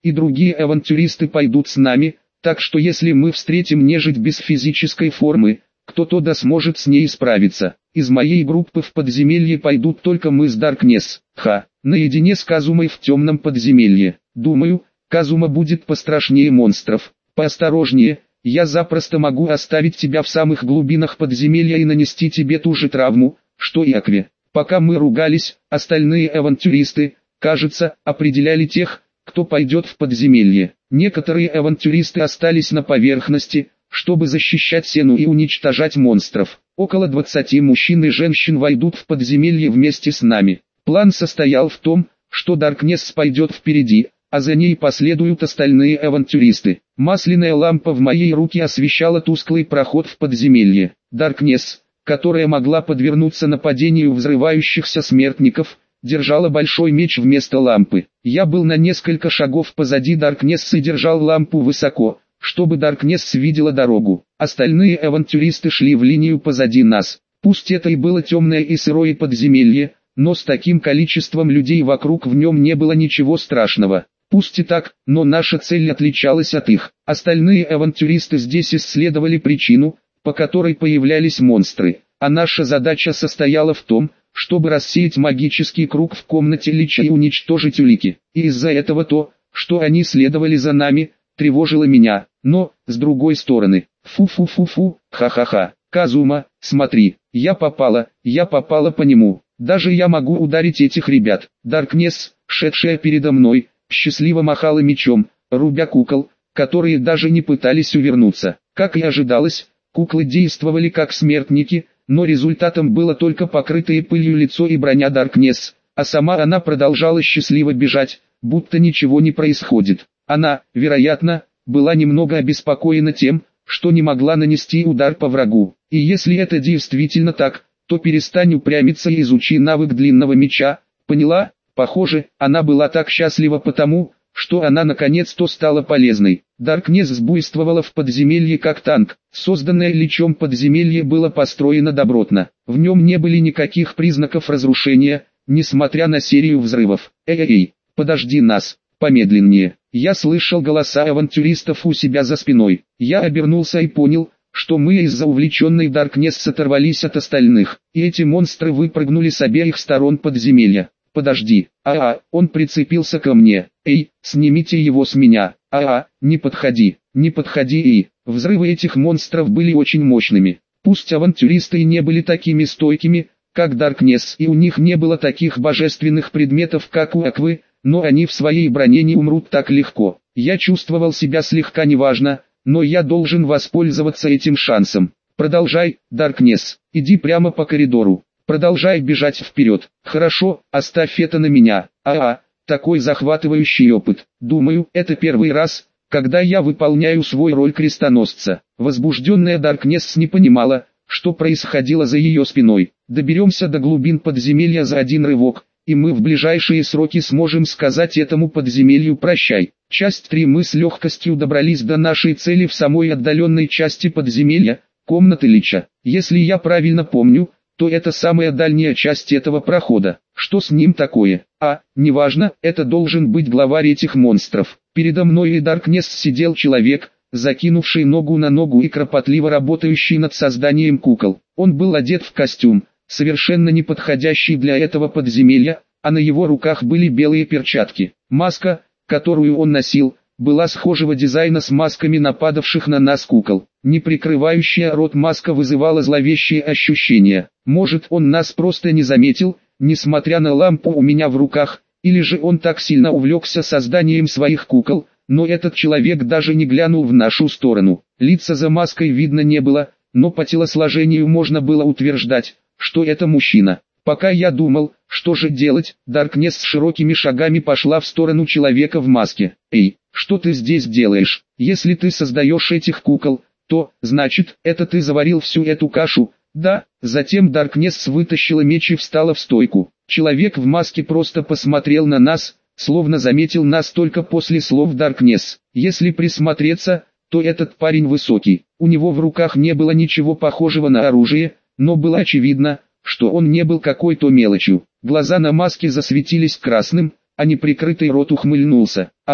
и другие авантюристы пойдут с нами, так что если мы встретим нежить без физической формы, кто-то да сможет с ней справиться. Из моей группы в подземелье пойдут только мы с Даркнесс, наедине с Казумой в темном подземелье. Думаю, Казума будет пострашнее монстров. Поосторожнее, я запросто могу оставить тебя в самых глубинах подземелья и нанести тебе ту же травму, что и Акве. Пока мы ругались, остальные авантюристы, кажется, определяли тех, кто пойдет в подземелье. Некоторые авантюристы остались на поверхности, чтобы защищать Сену и уничтожать монстров. Около 20 мужчин и женщин войдут в подземелье вместе с нами. План состоял в том, что Даркнесс пойдет впереди, а за ней последуют остальные авантюристы. Масляная лампа в моей руке освещала тусклый проход в подземелье. Даркнесс, которая могла подвернуться нападению взрывающихся смертников, держала большой меч вместо лампы. Я был на несколько шагов позади Даркнесс и держал лампу высоко, чтобы Даркнесс видела дорогу. Остальные авантюристы шли в линию позади нас. Пусть это и было темное и сырое подземелье, но с таким количеством людей вокруг в нем не было ничего страшного. Пусть и так, но наша цель отличалась от их. Остальные авантюристы здесь исследовали причину, по которой появлялись монстры, а наша задача состояла в том, чтобы рассеять магический круг в комнате Лича и уничтожить улики. И из-за этого то, что они следовали за нами, тревожило меня. Но, с другой стороны, фу-фу-фу-фу, ха-ха-ха, Казума, смотри, я попала по нему. Даже я могу ударить этих ребят. Даркнесс, шедшая передо мной, счастливо махала мечом, рубя кукол, которые даже не пытались увернуться. Как и ожидалось, куклы действовали как смертники, но результатом было только покрытое пылью лицо и броня Даркнесс, а сама она продолжала счастливо бежать, будто ничего не происходит. Она, вероятно, была немного обеспокоена тем, что не могла нанести удар по врагу. И если это действительно так, то перестань упрямиться и изучи навык длинного меча, поняла? Похоже, она была так счастлива потому, что она наконец-то стала полезной. Даркнесс сбуйствовала в подземелье как танк. Созданное Личом подземелье было построено добротно. В нем не было никаких признаков разрушения, несмотря на серию взрывов. Эй, подожди нас, помедленнее. Я слышал голоса авантюристов у себя за спиной. Я обернулся и понял, что мы из-за увлеченной Даркнесс оторвались от остальных, и эти монстры выпрыгнули с обеих сторон подземелья. Подожди, он прицепился ко мне. Эй, снимите его с меня. Не подходи, и... Взрывы этих монстров были очень мощными. Пусть авантюристы и не были такими стойкими, как Даркнесс, и у них не было таких божественных предметов, как у Аквы, но они в своей броне не умрут так легко. Я чувствовал себя слегка неважно, но я должен воспользоваться этим шансом. Продолжай, Даркнесс, иди прямо по коридору. Продолжай бежать вперед. Хорошо, оставь это на меня. Такой захватывающий опыт. Думаю, это первый раз, когда я выполняю свою роль крестоносца. Возбужденная Даркнесс не понимала, что происходило за ее спиной. Доберемся до глубин подземелья за один рывок, и мы в ближайшие сроки сможем сказать этому подземелью прощай. Часть 3. Мы с легкостью добрались до нашей цели в самой отдаленной части подземелья, комнаты Лича. Если я правильно помню, то это самая дальняя часть этого прохода. Что с ним такое? Неважно, это должен быть главарь этих монстров. Передо мной и Даркнесс сидел человек, закинувший ногу на ногу и кропотливо работающий над созданием кукол. Он был одет в костюм, совершенно не подходящий для этого подземелья, а на его руках были белые перчатки. Маска, которую он носил, была схожего дизайна с масками нападавших на нас кукол. Не прикрывающая рот маска вызывала зловещие ощущения. Может, он нас просто не заметил, несмотря на лампу у меня в руках, или же он так сильно увлекся созданием своих кукол, но этот человек даже не глянул в нашу сторону. Лица за маской видно не было, но по телосложению можно было утверждать, что это мужчина. Пока я думал, что же делать, Даркнесс с широкими шагами пошла в сторону человека в маске. Эй, что ты здесь делаешь? Если ты создаешь этих кукол, то, значит, это ты заварил всю эту кашу? Да. Затем Даркнесс вытащила меч и встала в стойку. Человек в маске просто посмотрел на нас, словно заметил нас только после слов Даркнесс. Если присмотреться, то этот парень высокий. У него в руках не было ничего похожего на оружие, но было очевидно, что он не был какой-то мелочью. Глаза на маске засветились красным, а неприкрытый рот ухмыльнулся.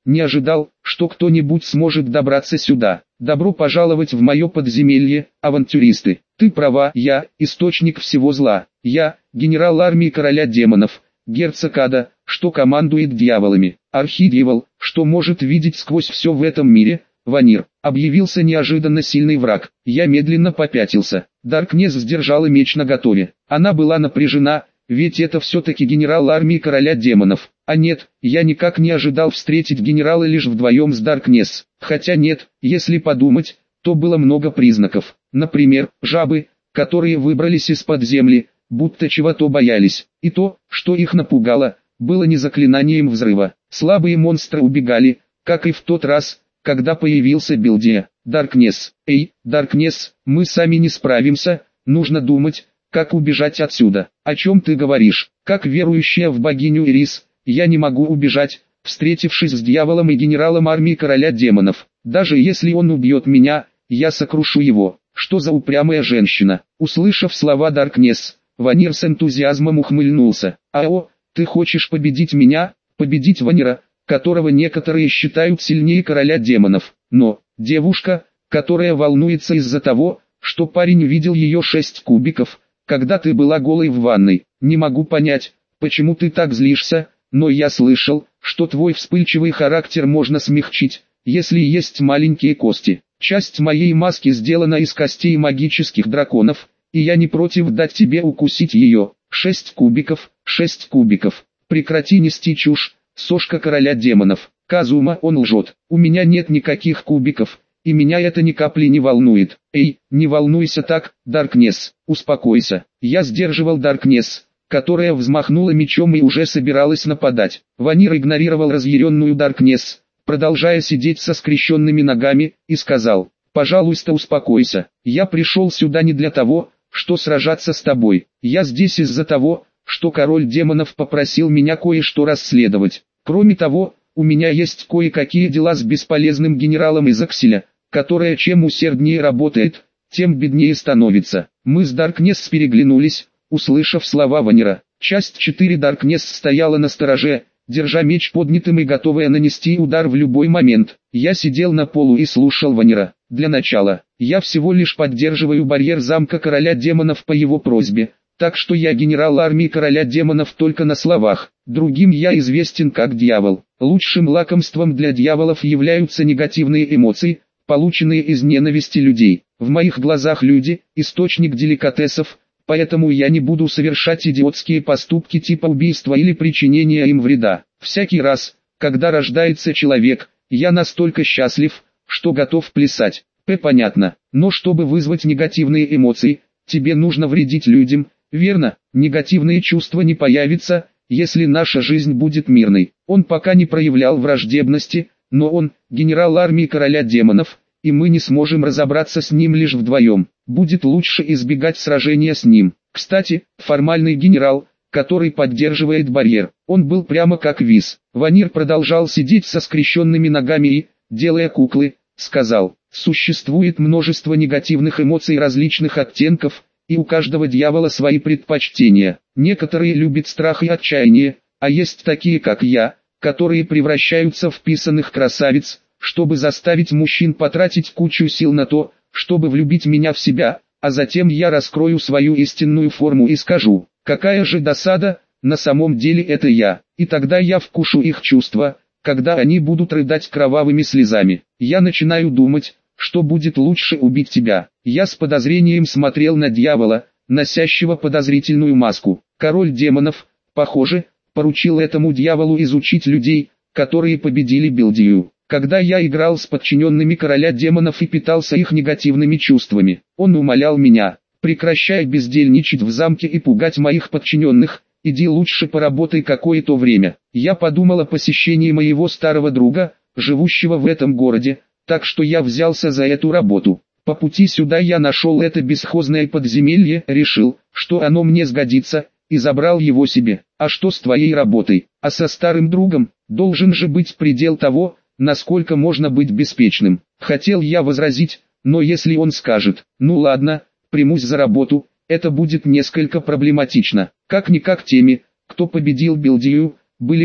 не ожидал, что кто-нибудь сможет добраться сюда. Добро пожаловать в мое подземелье, авантюристы. Ты права, я – источник всего зла. Я – генерал армии короля демонов, герцог ада, что командует дьяволами. Архидьявол, что может видеть сквозь все в этом мире. Ванир. Объявился неожиданно сильный враг. Я медленно попятился. Даркнесс сдержала меч наготове. Она была напряжена, ведь это все-таки генерал армии короля демонов. А нет, я никак не ожидал встретить генерала лишь вдвоем с Даркнесс. Хотя нет, если подумать, то было много признаков. Например, жабы, которые выбрались из-под земли, будто чего-то боялись. И то, что их напугало, было не заклинанием взрыва. Слабые монстры убегали, как и в тот раз, когда появился Билдия. Даркнесс. Эй, Даркнесс, мы сами не справимся, нужно думать, как убежать отсюда. О чем ты говоришь? Как верующая в богиню Ирис, я не могу убежать, встретившись с дьяволом и генералом армии короля демонов. Даже если он убьет меня, я сокрушу его. Что за упрямая женщина? Услышав слова Даркнесс, Ванир с энтузиазмом ухмыльнулся. «Ао, ты хочешь победить меня, победить Ванира, которого некоторые считают сильнее короля демонов, но, девушка, которая волнуется из-за того, что парень видел ее 6 кубиков, когда ты была голой в ванной, не могу понять, почему ты так злишься, но я слышал, что твой вспыльчивый характер можно смягчить, если есть маленькие кости. Часть моей маски сделана из костей магических драконов, и я не против дать тебе укусить ее. 6 кубиков, 6 кубиков. Прекрати нести чушь, сошка короля демонов. Казума, он лжет. У меня нет никаких кубиков, и меня это ни капли не волнует. Эй, не волнуйся так, Даркнесс, успокойся. Я сдерживал Даркнесс, которая взмахнула мечом и уже собиралась нападать. Ванир игнорировал разъяренную Даркнесс, продолжая сидеть со скрещенными ногами, и сказал: «Пожалуйста, успокойся. Я пришел сюда не для того, что сражаться с тобой. Я здесь из-за того, что король демонов попросил меня кое-что расследовать. Кроме того, у меня есть кое-какие дела с бесполезным генералом из Акселя, которая чем усерднее работает, тем беднее становится». Мы с Даркнесс переглянулись, услышав слова Ванира. Часть 4 Даркнесс стояла на стороже, держа меч поднятым и готовая нанести удар в любой момент. Я сидел на полу и слушал Ванира. Для начала, я всего лишь поддерживаю барьер замка короля демонов по его просьбе, так что я генерал армии короля демонов только на словах. Другим я известен как дьявол. Лучшим лакомством для дьяволов являются негативные эмоции, полученные из ненависти людей. В моих глазах люди – источник деликатесов, поэтому я не буду совершать идиотские поступки типа убийства или причинения им вреда. Всякий раз, когда рождается человек, я настолько счастлив, что готов плясать. Понятно, но чтобы вызвать негативные эмоции, тебе нужно вредить людям, верно? Негативные чувства не появятся, если наша жизнь будет мирной. Он пока не проявлял враждебности, но он – генерал армии короля демонов, и мы не сможем разобраться с ним лишь вдвоем. Будет лучше избегать сражения с ним. Кстати, формальный генерал, который поддерживает барьер, он был прямо как Виз. Ванир продолжал сидеть со скрещенными ногами и, делая куклы, сказал: «Существует множество негативных эмоций различных оттенков, и у каждого дьявола свои предпочтения. Некоторые любят страх и отчаяние, а есть такие как я, которые превращаются в писаных красавиц, чтобы заставить мужчин потратить кучу сил на то, чтобы влюбить меня в себя, а затем я раскрою свою истинную форму и скажу: какая же досада, на самом деле это я, и тогда я вкушу их чувства, когда они будут рыдать кровавыми слезами. Я начинаю думать, что будет лучше убить тебя». Я с подозрением смотрел на дьявола, носящего подозрительную маску. Король демонов, похоже, поручил этому дьяволу изучить людей, которые победили Билдию. Когда я играл с подчиненными короля демонов и питался их негативными чувствами, он умолял меня: «Прекращай бездельничать в замке и пугать моих подчиненных, иди лучше поработай какое-то время». Я подумал о посещении моего старого друга, живущего в этом городе, так что я взялся за эту работу. По пути сюда я нашел это бесхозное подземелье, решил, что оно мне сгодится, и забрал его себе. А что с твоей работой? А со старым другом? Должен же быть предел того, насколько можно быть беспечным. Хотел я возразить, но если он скажет: «Ну ладно, примусь за работу», это будет несколько проблематично. Как-никак теми, кто победил Билдию, были мы.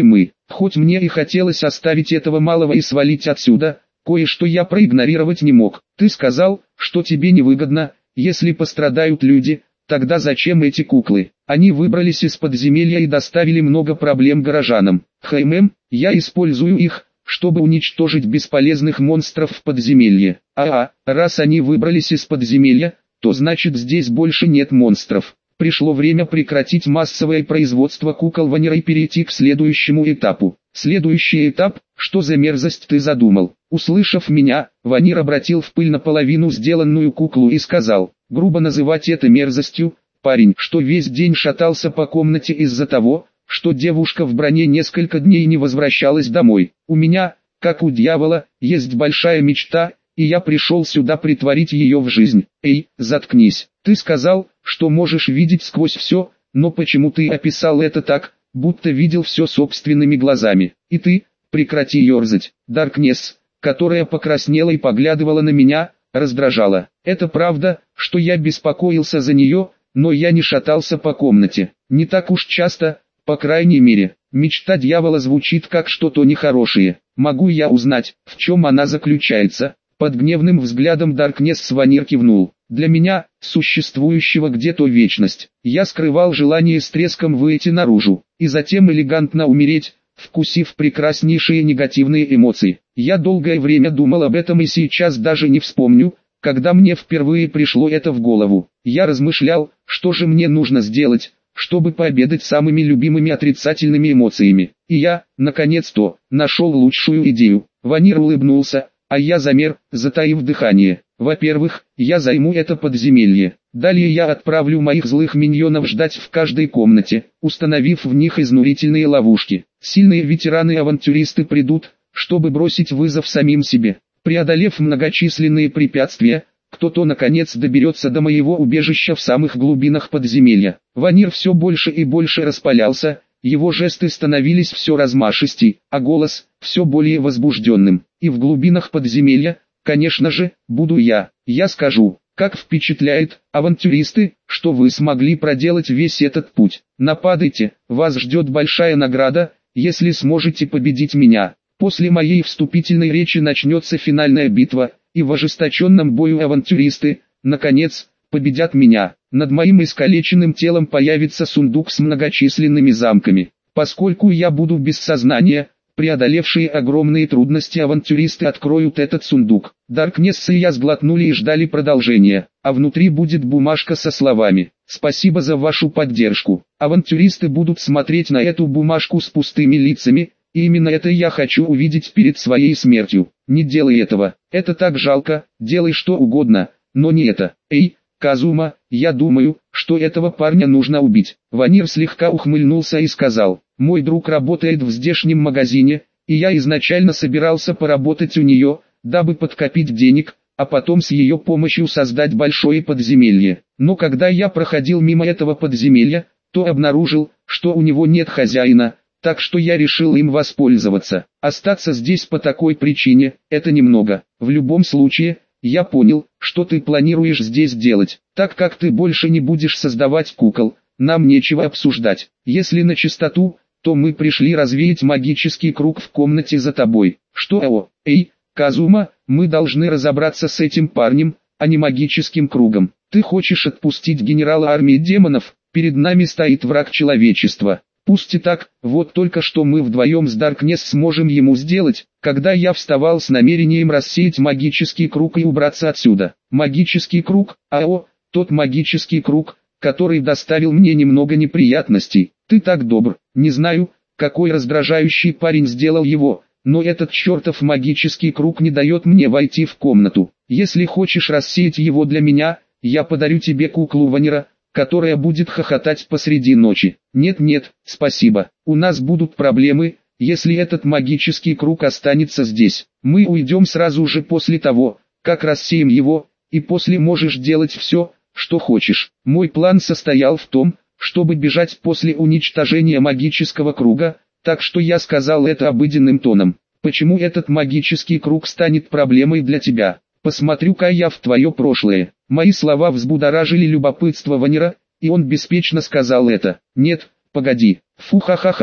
Хоть мне и хотелось оставить этого малого и свалить отсюда, кое-что я проигнорировать не мог. Ты сказал, что тебе невыгодно, если пострадают люди, тогда зачем эти куклы? Они выбрались из подземелья и доставили много проблем горожанам. Я использую их, чтобы уничтожить бесполезных монстров в подземелье. Раз они выбрались из подземелья, то значит здесь больше нет монстров. Пришло время прекратить массовое производство кукол Ванира и перейти к следующему этапу. Следующий этап, что за мерзость ты задумал? Услышав меня, Ванир обратил в пыль наполовину сделанную куклу и сказал, грубо называть это мерзостью, парень, что весь день шатался по комнате из-за того, что девушка в броне несколько дней не возвращалась домой. У меня, как у дьявола, есть большая мечта, и я пришел сюда притворить ее в жизнь. Эй, заткнись. Ты сказал, что можешь видеть сквозь все, но почему ты описал это так, будто видел все собственными глазами? И ты, прекрати ерзать. Даркнесс, которая покраснела и поглядывала на меня, раздражала. Это правда, что я беспокоился за нее, но я не шатался по комнате. Не так уж часто, по крайней мере. Мечта дьявола звучит как что-то нехорошее. Могу я узнать, в чем она заключается? Под гневным взглядом Даркнесс Ванир кивнул. Для меня, существующего где-то вечность, я скрывал желание с треском выйти наружу, и затем элегантно умереть, вкусив прекраснейшие негативные эмоции. Я долгое время думал об этом и сейчас даже не вспомню, когда мне впервые пришло это в голову. Я размышлял, что же мне нужно сделать, чтобы пообедать самыми любимыми отрицательными эмоциями. И я, наконец-то, нашел лучшую идею. Ванир улыбнулся, а я замер, затаив дыхание. Во-первых, я займу это подземелье. Далее я отправлю моих злых миньонов ждать в каждой комнате, установив в них изнурительные ловушки. Сильные ветераны-авантюристы придут, чтобы бросить вызов самим себе. Преодолев многочисленные препятствия, кто-то наконец доберется до моего убежища в самых глубинах подземелья. Ванир все больше и больше распалялся, его жесты становились все размашистей, а голос все более возбужденным. И в глубинах подземелья, конечно же, буду я. Я скажу, как впечатляет, авантюристы, что вы смогли проделать весь этот путь. Нападайте, вас ждет большая награда, если сможете победить меня. После моей вступительной речи начнется финальная битва, и в ожесточенном бою авантюристы, наконец, победят меня. Над моим искалеченным телом появится сундук с многочисленными замками. Поскольку я буду без сознания, преодолевшие огромные трудности авантюристы откроют этот сундук. Даркнесс и я сглотнули и ждали продолжения, а внутри будет бумажка со словами «Спасибо за вашу поддержку». Авантюристы будут смотреть на эту бумажку с пустыми лицами, и именно это я хочу увидеть перед своей смертью. Не делай этого, это так жалко, делай что угодно, но не это. Эй, Казума, я думаю, что этого парня нужно убить. Ванир слегка ухмыльнулся и сказал, мой друг работает в здешнем магазине, и я изначально собирался поработать у нее, дабы подкопить денег, а потом с ее помощью создать большое подземелье. Но когда я проходил мимо этого подземелья, то обнаружил, что у него нет хозяина, так что я решил им воспользоваться. Остаться здесь по такой причине, это немного. В любом случае, я понял, что ты планируешь здесь делать. Так как ты больше не будешь создавать кукол, нам нечего обсуждать. Если на чистоту, то мы пришли развеять магический круг в комнате за тобой. Что? Эй, Казума, мы должны разобраться с этим парнем, а не магическим кругом. Ты хочешь отпустить генерала армии демонов? Перед нами стоит враг человечества. Пусть и так, вот только что мы вдвоем с Даркнесс сможем ему сделать, когда я вставал с намерением рассеять магический круг и убраться отсюда. Магический круг, тот магический круг, который доставил мне немного неприятностей. Ты так добр, не знаю, какой раздражающий парень сделал его, но этот чертов магический круг не дает мне войти в комнату. Если хочешь рассеять его для меня, я подарю тебе куклу Ванира, которая будет хохотать посреди ночи. Нет, спасибо. У нас будут проблемы, если этот магический круг останется здесь. Мы уйдем сразу же после того, как рассеем его, и после можешь делать все, что хочешь. Мой план состоял в том, чтобы бежать после уничтожения магического круга, так что я сказал это обыденным тоном. Почему этот магический круг станет проблемой для тебя? Посмотрю-ка я в твое прошлое. Мои слова взбудоражили любопытство Ванира, и он беспечно сказал это. Нет, погоди, фу-ха-ха-ха.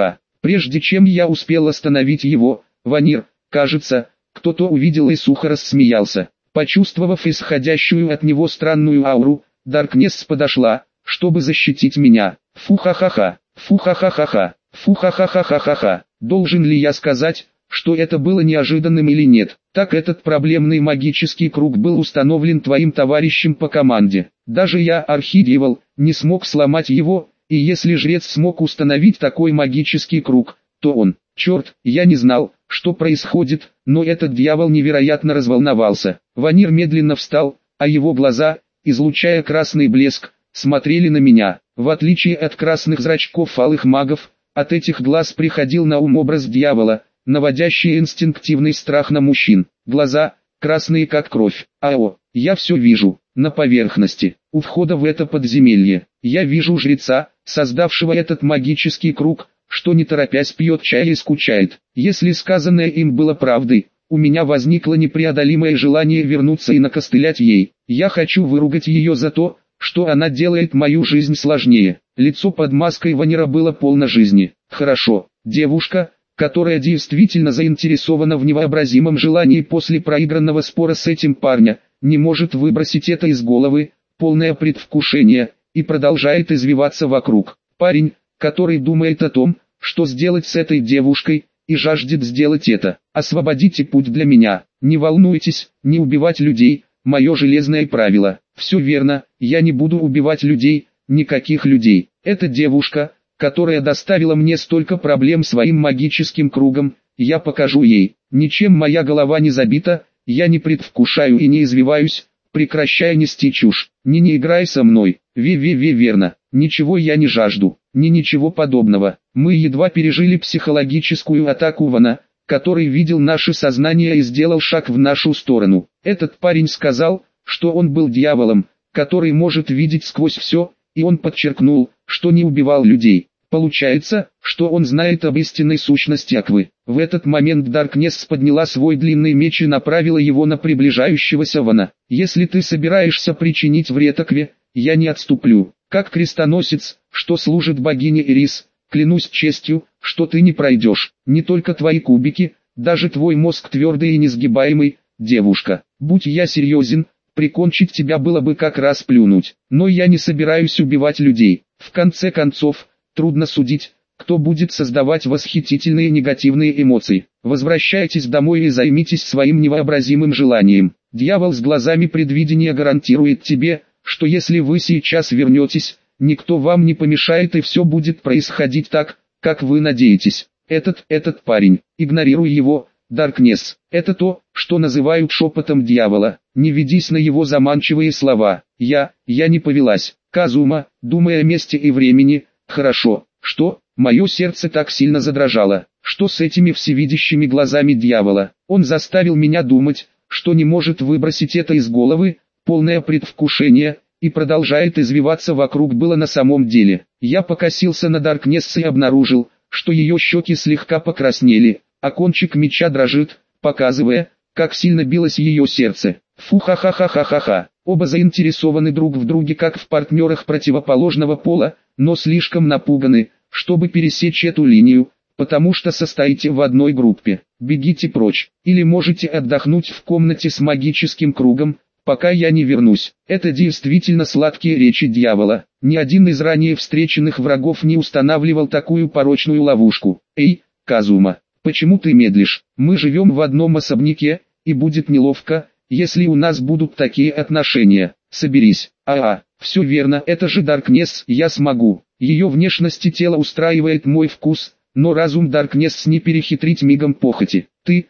Прежде чем я успел остановить его, Ванир, кажется, кто-то увидел и сухо рассмеялся. Почувствовав исходящую от него странную ауру, Даркнесс подошла, чтобы защитить меня. Фу-ха-ха-ха, фу-ха-ха-ха-ха, фу-ха-ха-ха-ха-ха. Должен ли я сказать, что это было неожиданным или нет? Так этот проблемный магический круг был установлен твоим товарищем по команде. Даже я, архидьявол, не смог сломать его, и если жрец смог установить такой магический круг, то он. Черт, я не знал, что происходит, но этот дьявол невероятно разволновался. Ванир медленно встал, а его глаза, излучая красный блеск, смотрели на меня. В отличие от красных зрачков алых магов, от этих глаз приходил на ум образ дьявола, наводящий инстинктивный страх на мужчин. Глаза, красные как кровь. Ао, я все вижу, на поверхности, у входа в это подземелье. Я вижу жреца, создавшего этот магический круг, что не торопясь пьет чай и скучает. Если сказанное им было правдой, у меня возникло непреодолимое желание вернуться и накостылять ей. Я хочу выругать ее за то, что она делает мою жизнь сложнее. Лицо под маской Ванира было полно жизни. Хорошо, девушка, которая действительно заинтересована в невообразимом желании после проигранного спора с этим парня, не может выбросить это из головы, полное предвкушение, и продолжает извиваться вокруг. Парень, который думает о том, что сделать с этой девушкой, и жаждет сделать это. Освободите путь для меня. Не волнуйтесь, не убивать людей, мое железное правило. Все верно, я не буду убивать людей, никаких людей. Эта девушка, которая доставила мне столько проблем своим магическим кругом, я покажу ей. Ничем моя голова не забита, я не предвкушаю и не извиваюсь, прекращай нести чушь. Не играй со мной, верно, ничего я не жажду, ничего подобного. Мы едва пережили психологическую атаку Вана, который видел наше сознание и сделал шаг в нашу сторону. Этот парень сказал, что он был дьяволом, который может видеть сквозь все, и он подчеркнул, что не убивал людей. Получается, что он знает об истинной сущности Аквы. В этот момент Даркнесс подняла свой длинный меч и направила его на приближающегося Вана. «Если ты собираешься причинить вред Акве, я не отступлю. Как крестоносец, что служит богине Ирис, клянусь честью, что ты не пройдешь. Не только твои кубики, даже твой мозг твердый и несгибаемый, девушка. Будь я серьезен, прикончить тебя было бы как раз плюнуть. Но я не собираюсь убивать людей. В конце концов, трудно судить, кто будет создавать восхитительные негативные эмоции. Возвращайтесь домой и займитесь своим невообразимым желанием. Дьявол с глазами предвидения гарантирует тебе, что если вы сейчас вернетесь, никто вам не помешает и все будет происходить так, как вы надеетесь. Этот парень, игнорируй его, Даркнесс. Это то, что называют шепотом дьявола. Не ведись на его заманчивые слова. Я не повелась. Казума, думая о месте и времени, хорошо, что, мое сердце так сильно задрожало, что с этими всевидящими глазами дьявола. Он заставил меня думать, что не может выбросить это из головы, полное предвкушение, и продолжает извиваться вокруг было на самом деле. Я покосился на Даркнесс и обнаружил, что ее щеки слегка покраснели, а кончик меча дрожит, показывая, как сильно билось ее сердце. Фу-ха-ха-ха-ха-ха-ха. Оба заинтересованы друг в друге как в партнерах противоположного пола, но слишком напуганы, чтобы пересечь эту линию, потому что состоите в одной группе. Бегите прочь, или можете отдохнуть в комнате с магическим кругом, пока я не вернусь. Это действительно сладкие речи дьявола. Ни один из ранее встреченных врагов не устанавливал такую порочную ловушку. Эй, Казума, почему ты медлишь? Мы живем в одном особняке, и будет неловко, если у нас будут такие отношения. Соберись. Все верно, это же Даркнесс, я смогу. Ее внешность и тело устраивает мой вкус, но разум Даркнесс не перехитрить мигом похоти. Ты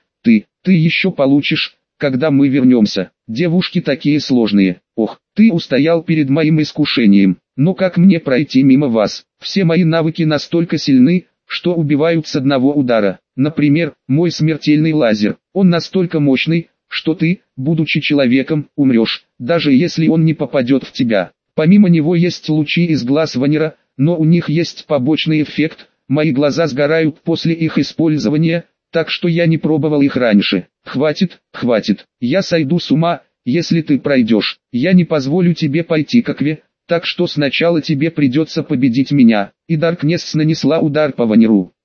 еще получишь, когда мы вернемся. Девушки такие сложные. Ох, ты устоял перед моим искушением. Но как мне пройти мимо вас? Все мои навыки настолько сильны, что убивают с одного удара. Например, мой смертельный лазер. Он настолько мощный, что ты, будучи человеком, умрешь, даже если он не попадет в тебя. Помимо него есть лучи из глаз Ванира, но у них есть побочный эффект. Мои глаза сгорают после их использования, так что я не пробовал их раньше. Хватит, я сойду с ума, если ты пройдешь. Я не позволю тебе пойти к Акве, так что сначала тебе придется победить меня. И Даркнесс нанесла удар по Ваниру.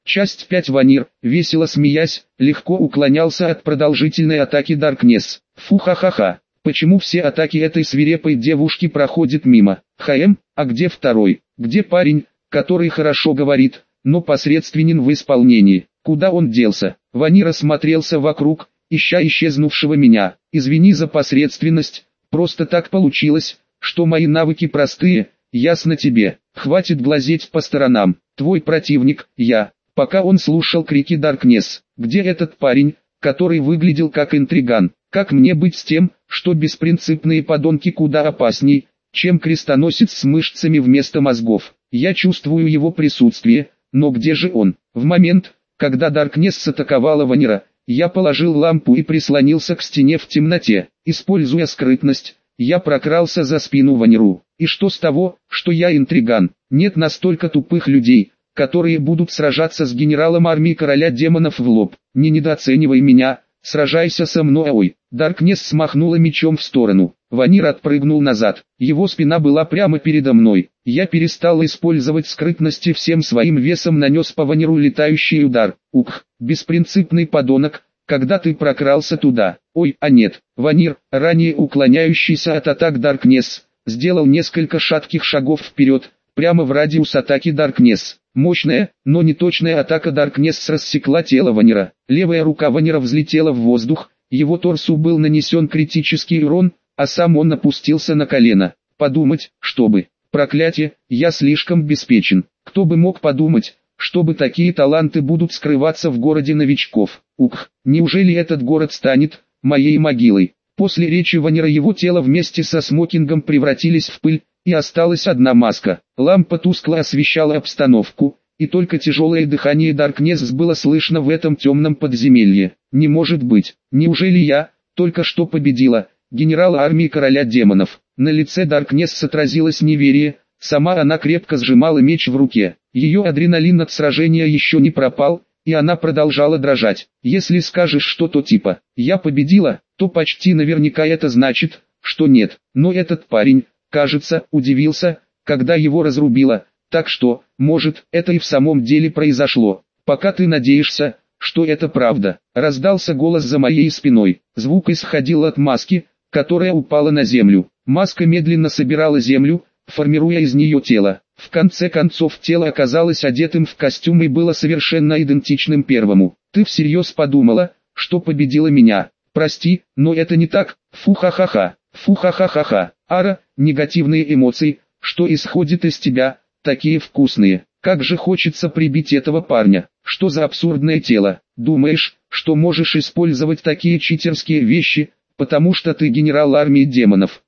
Часть 5. Ванир, весело смеясь, легко уклонялся от продолжительной атаки Даркнесс. Фу, ха-ха-ха. Почему все атаки этой свирепой девушки проходят мимо? А где второй? Где парень, который хорошо говорит, но посредственен в исполнении? Куда он делся? Ванир осмотрелся вокруг, ища исчезнувшего меня. Извини за посредственность, просто так получилось, что мои навыки простые, ясно тебе. Хватит глазеть по сторонам. Твой противник, я. Пока он слушал крики Даркнесс. Где этот парень, который выглядел как интриган? Как мне быть с тем, что беспринципные подонки куда опасней, чем крестоносец с мышцами вместо мозгов? Я чувствую его присутствие, но где же он? В момент, когда Даркнесс атаковала Ванира, я положил лампу и прислонился к стене в темноте. Используя скрытность, я прокрался за спину Ваниру. И что с того, что я интриган? Нет настолько тупых людей, которые будут сражаться с генералом армии короля демонов в лоб. Не недооценивай меня, сражайся со мной. Ой, Даркнесс смахнула мечом в сторону. Ванир отпрыгнул назад. Его спина была прямо передо мной. Я перестал использовать скрытность и всем своим весом нанес по Ваниру летающий удар. Ух, беспринципный подонок, когда ты прокрался туда. Ой, а нет. Ванир, ранее уклоняющийся от атак Даркнесс, сделал несколько шатких шагов вперед, прямо в радиус атаки Даркнесс. Мощная, но неточная атака Даркнесс рассекла тело Ванира. Левая рука Ванира взлетела в воздух, его торсу был нанесен критический урон, а сам он опустился на колено. Подумать, чтобы... Проклятие, я слишком беспечен. Кто бы мог подумать, чтобы такие таланты будут скрываться в городе новичков. Ух, неужели этот город станет моей могилой? После речи Ванира его тело вместе со смокингом превратились в пыль, и осталась одна маска. Лампа тускло освещала обстановку, и только тяжелое дыхание Даркнесс было слышно в этом темном подземелье. Не может быть, неужели я только что победила генерала армии короля демонов? На лице Даркнесс отразилось неверие, сама она крепко сжимала меч в руке. Ее адреналин от сражения еще не пропал, и она продолжала дрожать. Если скажешь что-то типа «я победила», то почти наверняка это значит, что нет. Но этот парень, кажется, удивился, когда его разрубило, так что, может, это и в самом деле произошло. Пока ты надеешься, что это правда. Раздался голос за моей спиной. Звук исходил от маски, которая упала на землю. Маска медленно собирала землю, формируя из нее тело. В конце концов тело оказалось одетым в костюм и было совершенно идентичным первому. Ты всерьез подумала, что победила меня? Прости, но это не так. Фу-ха-ха-ха. Фу-ха-ха-ха-ха. Ара, негативные эмоции, что исходит из тебя, такие вкусные. Как же хочется прибить этого парня. Что за абсурдное тело? Думаешь, что можешь использовать такие читерские вещи, потому что ты генерал армии демонов?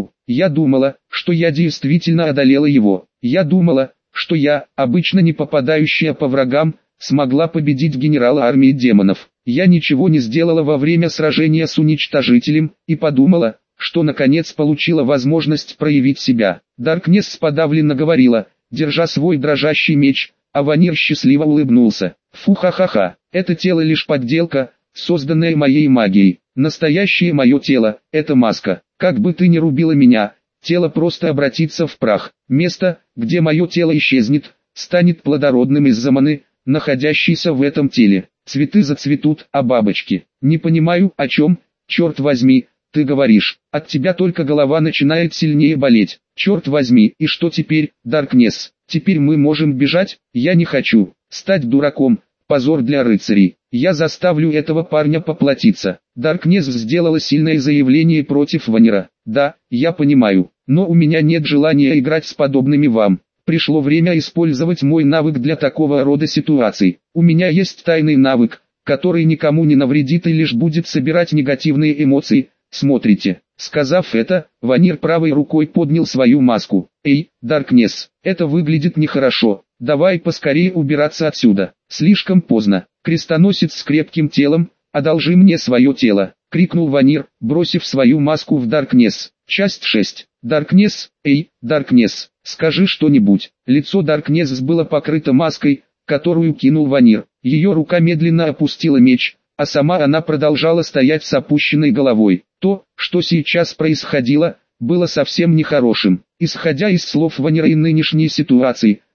Я думала, что я действительно одолела его. Я думала, что я, обычно не попадающая по врагам, смогла победить генерала армии демонов. Я ничего не сделала во время сражения с уничтожителем, и подумала, что наконец получила возможность проявить себя. Даркнесс подавленно говорила, держа свой дрожащий меч, а Ванир счастливо улыбнулся. Фу-ха-ха-ха, это тело лишь подделка, созданная моей магией. Настоящее мое тело – это маска. Как бы ты ни рубила меня, тело просто обратится в прах. Место, где мое тело исчезнет, станет плодородным из-за маны, находящейся в этом теле. Цветы зацветут, а бабочки. Не понимаю, о чем, черт возьми, ты говоришь. От тебя только голова начинает сильнее болеть. Черт возьми, и что теперь, Даркнесс? Теперь мы можем бежать? Я не хочу стать дураком. Позор для рыцарей. Я заставлю этого парня поплатиться. Даркнесс сделала сильное заявление против Ванира. Да, я понимаю, но у меня нет желания играть с подобными вам. Пришло время использовать мой навык для такого рода ситуаций. У меня есть тайный навык, который никому не навредит и лишь будет собирать негативные эмоции. Смотрите. Сказав это, Ванир правой рукой поднял свою маску. Эй, Даркнесс, это выглядит нехорошо. Давай поскорее убираться отсюда. Слишком поздно. Крестоносец с крепким телом, одолжи мне свое тело, крикнул Ванир, бросив свою маску в Даркнесс. Часть 6. Даркнесс, эй, Даркнесс, скажи что-нибудь. Лицо Даркнесс было покрыто маской, которую кинул Ванир. Ее рука медленно опустила меч, а сама она продолжала стоять с опущенной головой. То, что сейчас происходило, было совсем нехорошим. Исходя из слов Ванира и нынешней ситуации,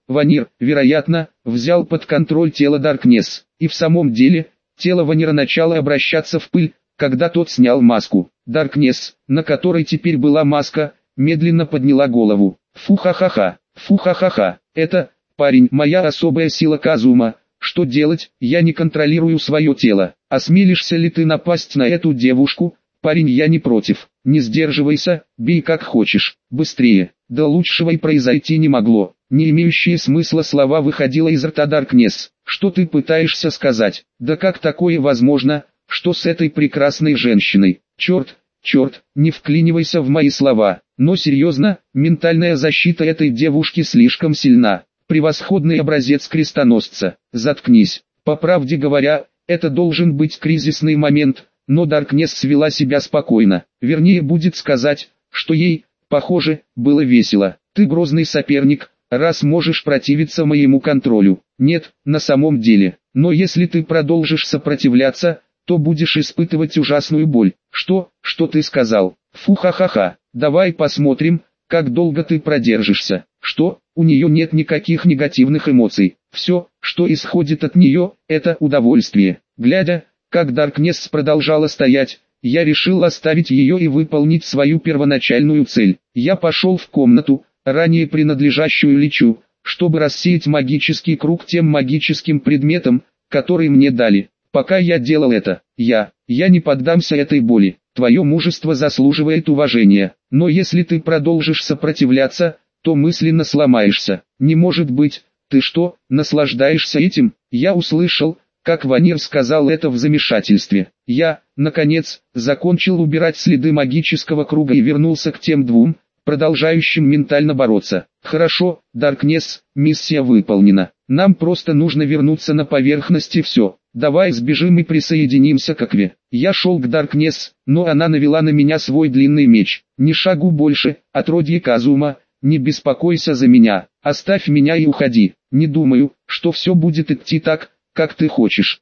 Ванир, вероятно, взял под контроль тело Даркнесс. И в самом деле, тело Ванира начало обращаться в пыль, когда тот снял маску. Даркнесс, на которой теперь была маска, медленно подняла голову. Фу-ха-ха-ха, фу-ха-ха-ха, это, парень, моя особая сила Казума. Что делать, я не контролирую свое тело. Осмелишься ли ты напасть на эту девушку? Парень, я не против. Не сдерживайся, бей как хочешь, быстрее. Да лучшего и произойти не могло. Не имеющие смысла слова выходило из рта Даркнесс. Что ты пытаешься сказать? Да как такое возможно? Что с этой прекрасной женщиной? Черт, не вклинивайся в мои слова. Но серьезно, ментальная защита этой девушки слишком сильна. Превосходный образец крестоносца. Заткнись. По правде говоря, это должен быть кризисный момент, но Даркнесс свела себя спокойно. Вернее будет сказать, что ей, похоже, было весело. Ты грозный соперник, раз можешь противиться моему контролю. Нет, на самом деле. Но если ты продолжишь сопротивляться, то будешь испытывать ужасную боль. Что ты сказал? Фу-ха-ха-ха. Давай посмотрим, как долго ты продержишься. Что? У нее нет никаких негативных эмоций. Все, что исходит от нее, это удовольствие. Глядя, как Даркнесс продолжала стоять, я решил оставить ее и выполнить свою первоначальную цель. Я пошел в комнату, ранее принадлежащую Личу, чтобы рассеять магический круг тем магическим предметом, который мне дали. Пока я делал это, я не поддамся этой боли. Твое мужество заслуживает уважения, но если ты продолжишь сопротивляться, то мысленно сломаешься. Не может быть, ты что, наслаждаешься этим? Я услышал, как Ванир сказал это в замешательстве. Я, наконец, закончил убирать следы магического круга и вернулся к тем двум, продолжающим ментально бороться. Хорошо, Даркнесс, миссия выполнена. Нам просто нужно вернуться на поверхность и все. Давай сбежим и присоединимся к Акве. Я шел к Даркнесс, но она навела на меня свой длинный меч. Ни шагу больше, отродье Казума, не беспокойся за меня, оставь меня и уходи. Не думаю, что все будет идти так, как ты хочешь.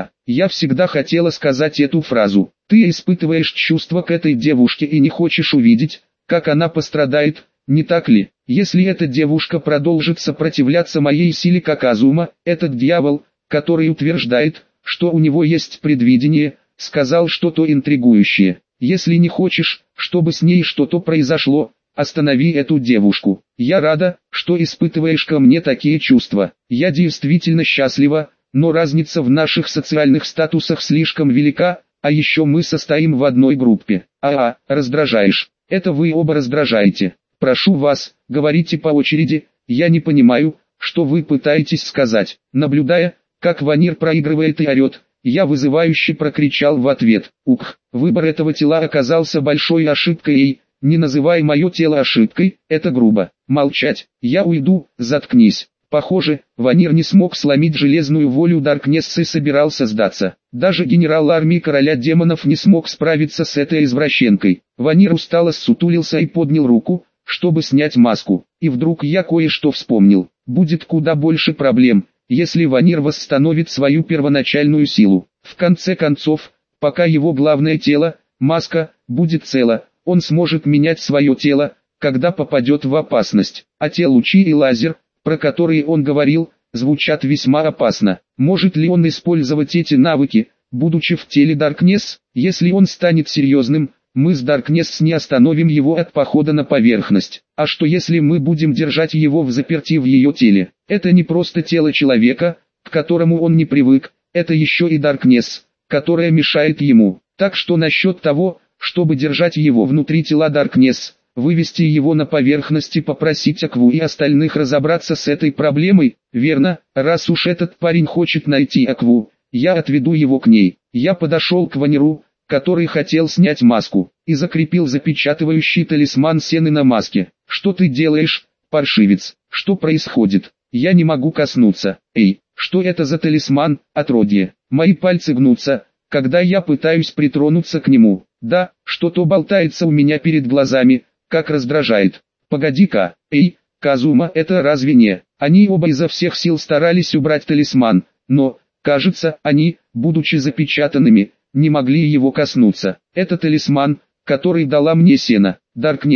Я всегда хотела сказать эту фразу. Ты испытываешь чувства к этой девушке и не хочешь увидеть, как она пострадает, не так ли? Если эта девушка продолжит сопротивляться моей силе как Казума, этот дьявол, который утверждает, что у него есть предвидение, сказал что-то интригующее. Если не хочешь, чтобы с ней что-то произошло, останови эту девушку. Я рада, что испытываешь ко мне такие чувства. Я действительно счастлива, но разница в наших социальных статусах слишком велика, а еще мы состоим в одной группе. Раздражаешь. Это вы оба раздражаете. Прошу вас, говорите по очереди, я не понимаю, что вы пытаетесь сказать. Наблюдая, как Ванир проигрывает и орет, я вызывающе прокричал в ответ. Выбор этого тела оказался большой ошибкой и, не называй мое тело ошибкой, это грубо. Молчать, я уйду, заткнись. Похоже, Ванир не смог сломить железную волю Даркнесс и собирался сдаться. Даже генерал армии короля демонов не смог справиться с этой извращенкой. Ванир устало ссутулился и поднял руку, чтобы снять маску. И вдруг я кое-что вспомнил. Будет куда больше проблем, если Ванир восстановит свою первоначальную силу. В конце концов, пока его главное тело, маска, будет цело, он сможет менять свое тело, когда попадет в опасность. А те лучи и лазер, про которые он говорил, звучат весьма опасно. Может ли он использовать эти навыки, будучи в теле Даркнесс? Если он станет серьезным, мы с Даркнесс не остановим его от похода на поверхность. А что если мы будем держать его взаперти в ее теле? Это не просто тело человека, к которому он не привык, это еще и Даркнесс, которая мешает ему. Так что насчет того, чтобы держать его внутри тела Даркнесс, вывести его на поверхность и попросить Акву и остальных разобраться с этой проблемой, верно? Раз уж этот парень хочет найти Акву, я отведу его к ней. Я подошел к Ваниру, который хотел снять маску, и закрепил запечатывающий талисман Сены на маске. Что ты делаешь, паршивец? Что происходит? Я не могу коснуться. Эй, что это за талисман, отродье? Мои пальцы гнутся, когда я пытаюсь притронуться к нему. Да, что-то болтается у меня перед глазами, как раздражает. Погоди-ка, эй, Казума, это разве не? Они оба изо всех сил старались убрать талисман, но, кажется, они, будучи запечатанными, не могли его коснуться. Это талисман, который дала мне Сена. Даркнесс,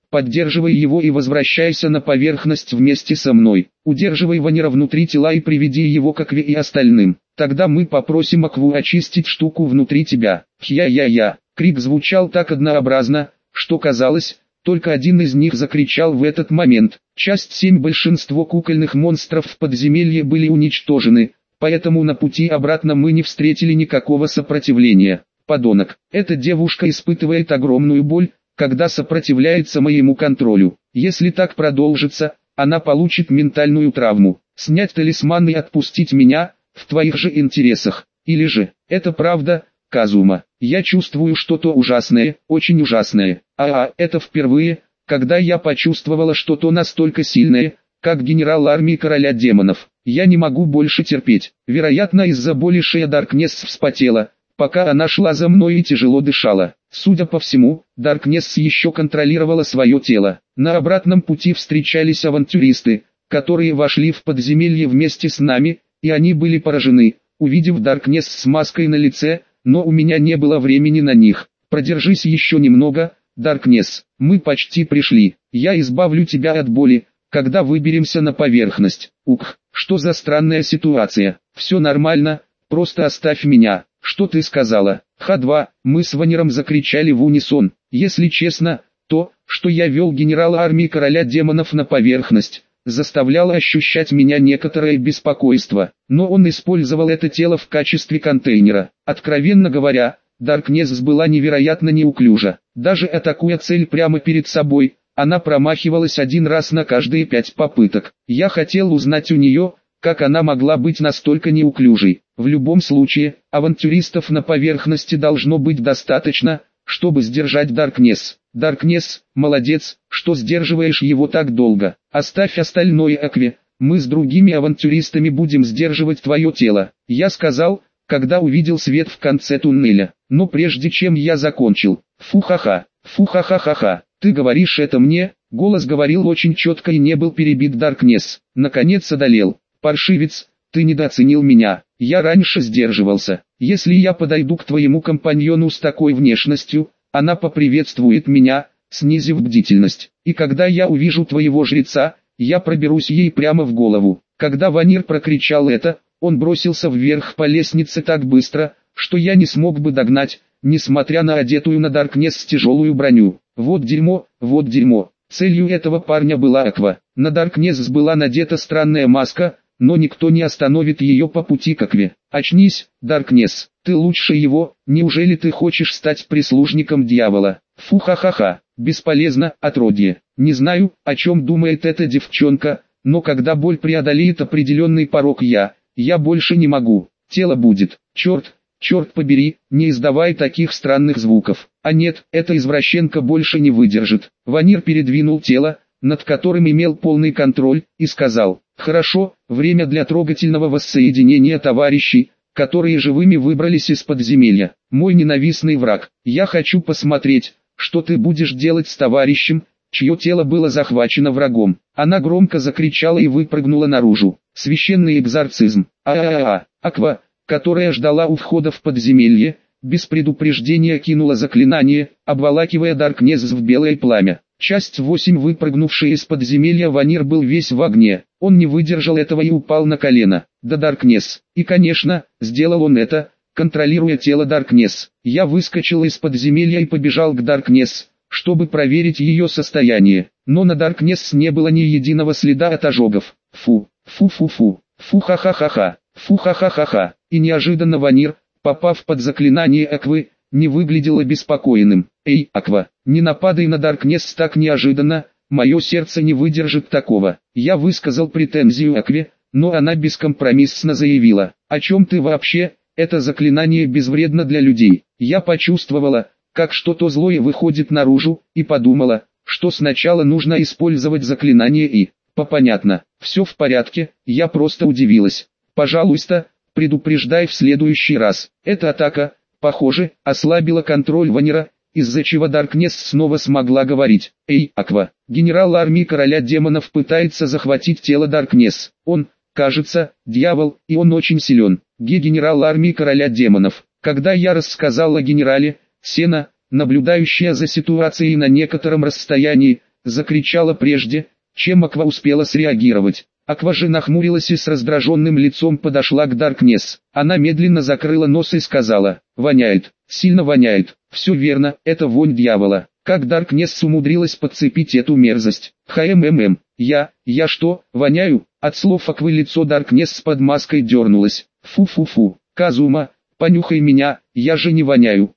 поддерживай его и возвращайся на поверхность вместе со мной. Удерживай Ванира внутри тела и приведи его к Акве и остальным. Тогда мы попросим Акву очистить штуку внутри тебя. Хья-я-я. Крик звучал так однообразно, что казалось, только один из них закричал в этот момент. Часть 7. Большинство кукольных монстров в подземелье были уничтожены, поэтому на пути обратно мы не встретили никакого сопротивления. Подонок. Эта девушка испытывает огромную боль, когда сопротивляется моему контролю. Если так продолжится, она получит ментальную травму. Снять талисман и отпустить меня, в твоих же интересах. Или же, это правда, Казума. Я чувствую что-то ужасное, очень ужасное. Это впервые, когда я почувствовала что-то настолько сильное, как генерал армии короля демонов. Я не могу больше терпеть. Вероятно, из-за боли шея Даркнесс вспотела, пока она шла за мной и тяжело дышала. Судя по всему, Даркнесс еще контролировала свое тело. На обратном пути встречались авантюристы, которые вошли в подземелье вместе с нами, и они были поражены, увидев Даркнесс с маской на лице, но у меня не было времени на них. Продержись еще немного, Даркнесс, мы почти пришли. Я избавлю тебя от боли, когда выберемся на поверхность. Ух, что за странная ситуация. Все нормально, просто оставь меня. Что ты сказала? Х2, мы с Ваниром закричали в унисон. Если честно, то, что я вел генерала армии короля демонов на поверхность, заставляло ощущать меня некоторое беспокойство, но он использовал это тело в качестве контейнера. Откровенно говоря, Даркнесс была невероятно неуклюжа. Даже атакуя цель прямо перед собой, она промахивалась один раз на каждые 5 попыток. Я хотел узнать у нее, как она могла быть настолько неуклюжей. В любом случае, авантюристов на поверхности должно быть достаточно, чтобы сдержать Даркнесс. Даркнесс, молодец, что сдерживаешь его так долго. Оставь остальное Акве, мы с другими авантюристами будем сдерживать твое тело. Я сказал, когда увидел свет в конце туннеля. Но прежде чем я закончил, фу-ха-ха, ты говоришь это мне? Голос говорил очень четко и не был перебит. Даркнесс наконец одолел. Паршивец, ты недооценил меня. Я раньше сдерживался. Если я подойду к твоему компаньону с такой внешностью, она поприветствует меня, снизив бдительность. И когда я увижу твоего жреца, я проберусь ей прямо в голову. Когда Ванир прокричал это, он бросился вверх по лестнице так быстро, что я не смог бы догнать, несмотря на одетую на Даркнесс тяжелую броню. Вот дерьмо, вот дерьмо. Целью этого парня была Аква. На Даркнесс была надета странная маска, но никто не остановит ее по пути к Акве. Очнись, Даркнесс, ты лучше его, неужели ты хочешь стать прислужником дьявола? Фу-ха-ха-ха, бесполезно, отродье. Не знаю, о чем думает эта девчонка, но когда боль преодолеет определенный порог я больше не могу. Тело будет, черт побери, не издавай таких странных звуков. А нет, эта извращенка больше не выдержит. Ванир передвинул тело, над которым имел полный контроль, и сказал: «Хорошо, время для трогательного воссоединения товарищей, которые живыми выбрались из подземелья. Мой ненавистный враг, я хочу посмотреть, что ты будешь делать с товарищем, чье тело было захвачено врагом». Она громко закричала и выпрыгнула наружу. Священный экзорцизм. Аква, которая ждала у входа в подземелье, без предупреждения кинула заклинание, обволакивая Даркнесс в белое пламя. Часть 8. Выпрыгнувший из подземелья Ванир был весь в огне. Он не выдержал этого и упал на колено. Да Даркнесс. И конечно, сделал он это, контролируя тело Даркнесс. Я выскочил из подземелья и побежал к Даркнесс, чтобы проверить ее состояние. Но на Даркнесс не было ни единого следа от ожогов. Фу-ха-ха-ха-ха. Фу-ха-ха-ха-ха. И неожиданно Ванир, попав под заклинание Аквы, не выглядел обеспокоенным. «Эй, Аква, не нападай на Даркнесс так неожиданно, мое сердце не выдержит такого». Я высказал претензию Акве, но она бескомпромиссно заявила: «О чем ты вообще, это заклинание безвредно для людей». Я почувствовала, как что-то злое выходит наружу, и подумала, что сначала нужно использовать заклинание и... Понятно, все в порядке, я просто удивилась. «Пожалуйста, предупреждай в следующий раз». Эта атака, похоже, ослабила контроль Ванира, из-за чего Даркнесс снова смогла говорить. «Эй, Аква, генерал армии короля демонов пытается захватить тело Даркнесс. Он, кажется, дьявол, и он очень силен». Генерал армии короля демонов. Когда я рассказал о генерале, Сена, наблюдающая за ситуацией на некотором расстоянии, закричала прежде, чем Аква успела среагировать. Аква же нахмурилась и с раздраженным лицом подошла к Даркнесс. Она медленно закрыла нос и сказала: «Воняет, сильно воняет». «Все верно, это вонь дьявола». Как Даркнесс умудрилась подцепить эту мерзость? Я что, воняю? От слов Аквы лицо Даркнесс под маской дернулось. Фу-фу-фу, Казума, понюхай меня, я же не воняю.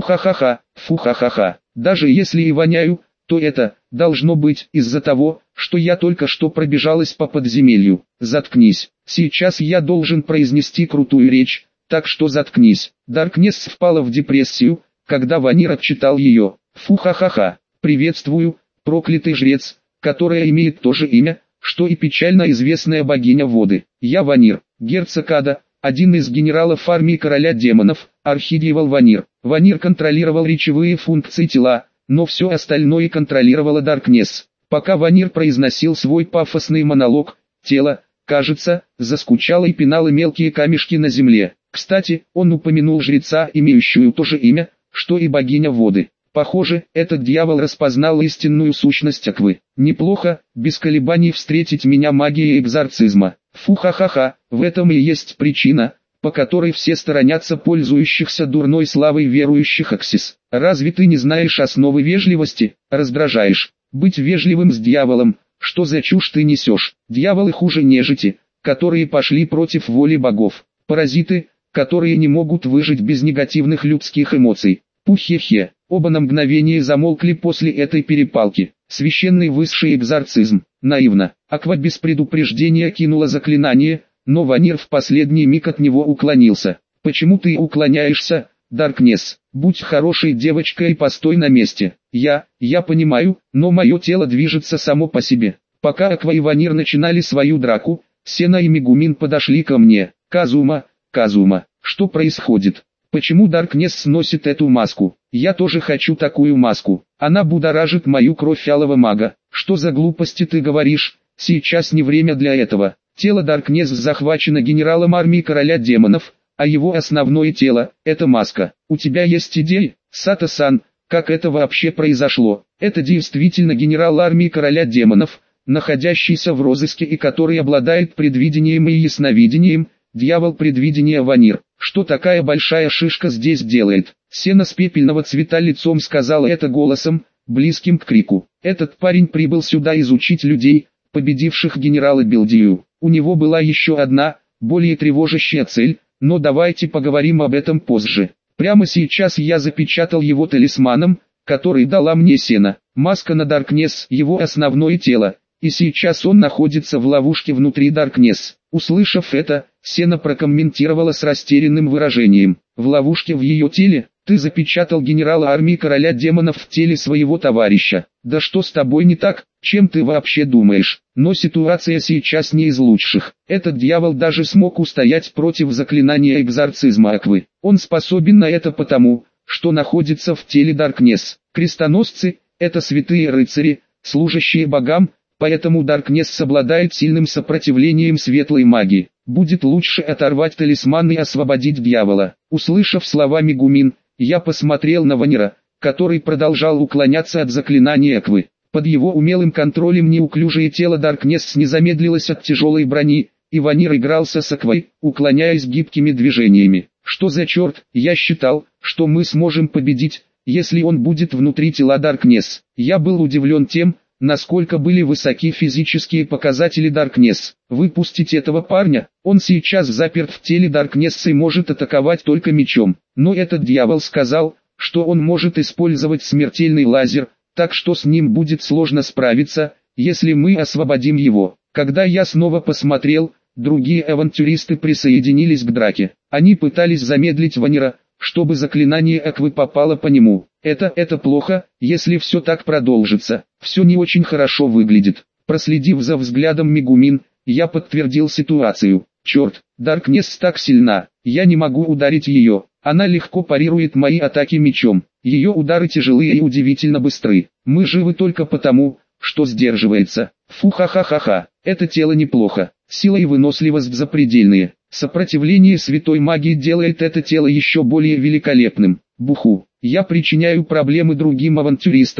Фу-ха-ха-ха. Даже если и воняю, то это, должно быть, из-за того, что я только что пробежалась по подземелью. Заткнись, сейчас я должен произнести крутую речь, так что заткнись. Даркнесс впала в депрессию, когда Ванир отчитал ее. Фу-ха-ха-ха, приветствую, проклятый жрец, которая имеет то же имя, что и печально известная богиня воды. Я Ванир, герцог Ада, один из генералов армии короля демонов, архидьявол Ванир. Ванир контролировал речевые функции тела, но все остальное контролировала Даркнесс. Пока Ванир произносил свой пафосный монолог, тело, кажется, заскучало и пинало мелкие камешки на земле. Кстати, он упомянул жреца, имеющую то же имя, что и богиня воды. Похоже, этот дьявол распознал истинную сущность Аквы. Неплохо, без колебаний встретить меня магией экзорцизма. Фу-ха-ха-ха, в этом и есть причина, по которой все сторонятся пользующихся дурной славой верующих Аксис. Разве ты не знаешь основы вежливости? Раздражаешь. Быть вежливым с дьяволом, что за чушь ты несешь? Дьяволы хуже нежити, которые пошли против воли богов. Паразиты, которые не могут выжить без негативных людских эмоций. Пухе-хе. Оба на мгновение замолкли после этой перепалки. Священный высший экзорцизм. Наивно. Аква без предупреждения кинула заклинание, но Ванир в последний миг от него уклонился. «Почему ты уклоняешься, Даркнесс? Будь хорошей девочкой и постой на месте». Я понимаю, но мое тело движется само по себе». Пока Аква и Ванир начинали свою драку, Сена и Мегумин подошли ко мне. Казума, что происходит? Почему Даркнесс носит эту маску? Я тоже хочу такую маску. Она будоражит мою кровь алого мага. Что за глупости ты говоришь? Сейчас не время для этого. Тело Даркнесс захвачено генералом армии короля демонов, а его основное тело – это маска. У тебя есть идеи, Сато-сан, как это вообще произошло? Это действительно генерал армии короля демонов, находящийся в розыске и который обладает предвидением и ясновидением, дьявол предвидения Ванир. Что такая большая шишка здесь делает? Сена с пепельного цвета лицом сказала это голосом, близким к крику. Этот парень прибыл сюда изучить людей, победивших генерала Белдию. У него была еще одна, более тревожащая цель, но давайте поговорим об этом позже. Прямо сейчас я запечатал его талисманом, который дала мне Сена. Маска на Даркнесс – его основное тело, и сейчас он находится в ловушке внутри Даркнесс. Услышав это, Сена прокомментировала с растерянным выражением. В ловушке в ее теле? Ты запечатал генерала армии короля демонов в теле своего товарища. Да что с тобой не так? Чем ты вообще думаешь? Но ситуация сейчас не из лучших. Этот дьявол даже смог устоять против заклинания экзорцизма Аквы. Он способен на это потому, что находится в теле Даркнесс. Крестоносцы – это святые рыцари, служащие богам, поэтому Даркнесс обладает сильным сопротивлением светлой магии. Будет лучше оторвать талисман и освободить дьявола. Услышав слова Мегумин, я посмотрел на Ванира, который продолжал уклоняться от заклинания Аквы. Под его умелым контролем неуклюжее тело Даркнесс не замедлилось от тяжелой брони, и Ванир игрался с Аквой, уклоняясь гибкими движениями. Что за черт? Я считал, что мы сможем победить, если он будет внутри тела Даркнесс. Я был удивлен тем, насколько были высоки физические показатели Даркнесс. Выпустить этого парня, он сейчас заперт в теле Даркнесс и может атаковать только мечом. Но этот дьявол сказал, что он может использовать смертельный лазер, так что с ним будет сложно справиться, если мы освободим его. Когда я снова посмотрел, другие авантюристы присоединились к драке. Они пытались замедлить Ванира, чтобы заклинание Аквы попало по нему. Это плохо, если все так продолжится. Все не очень хорошо выглядит. Проследив за взглядом Мегумин, я подтвердил ситуацию. Черт, Даркнесс так сильна, я не могу ударить ее. Она легко парирует мои атаки мечом. Ее удары тяжелые и удивительно быстры. Мы живы только потому, что сдерживается. Фу-ха-ха-ха-ха. Это тело неплохо. Сила и выносливость запредельные. Сопротивление святой магии делает это тело еще более великолепным. Буху. Я причиняю проблемы другим авантюристам,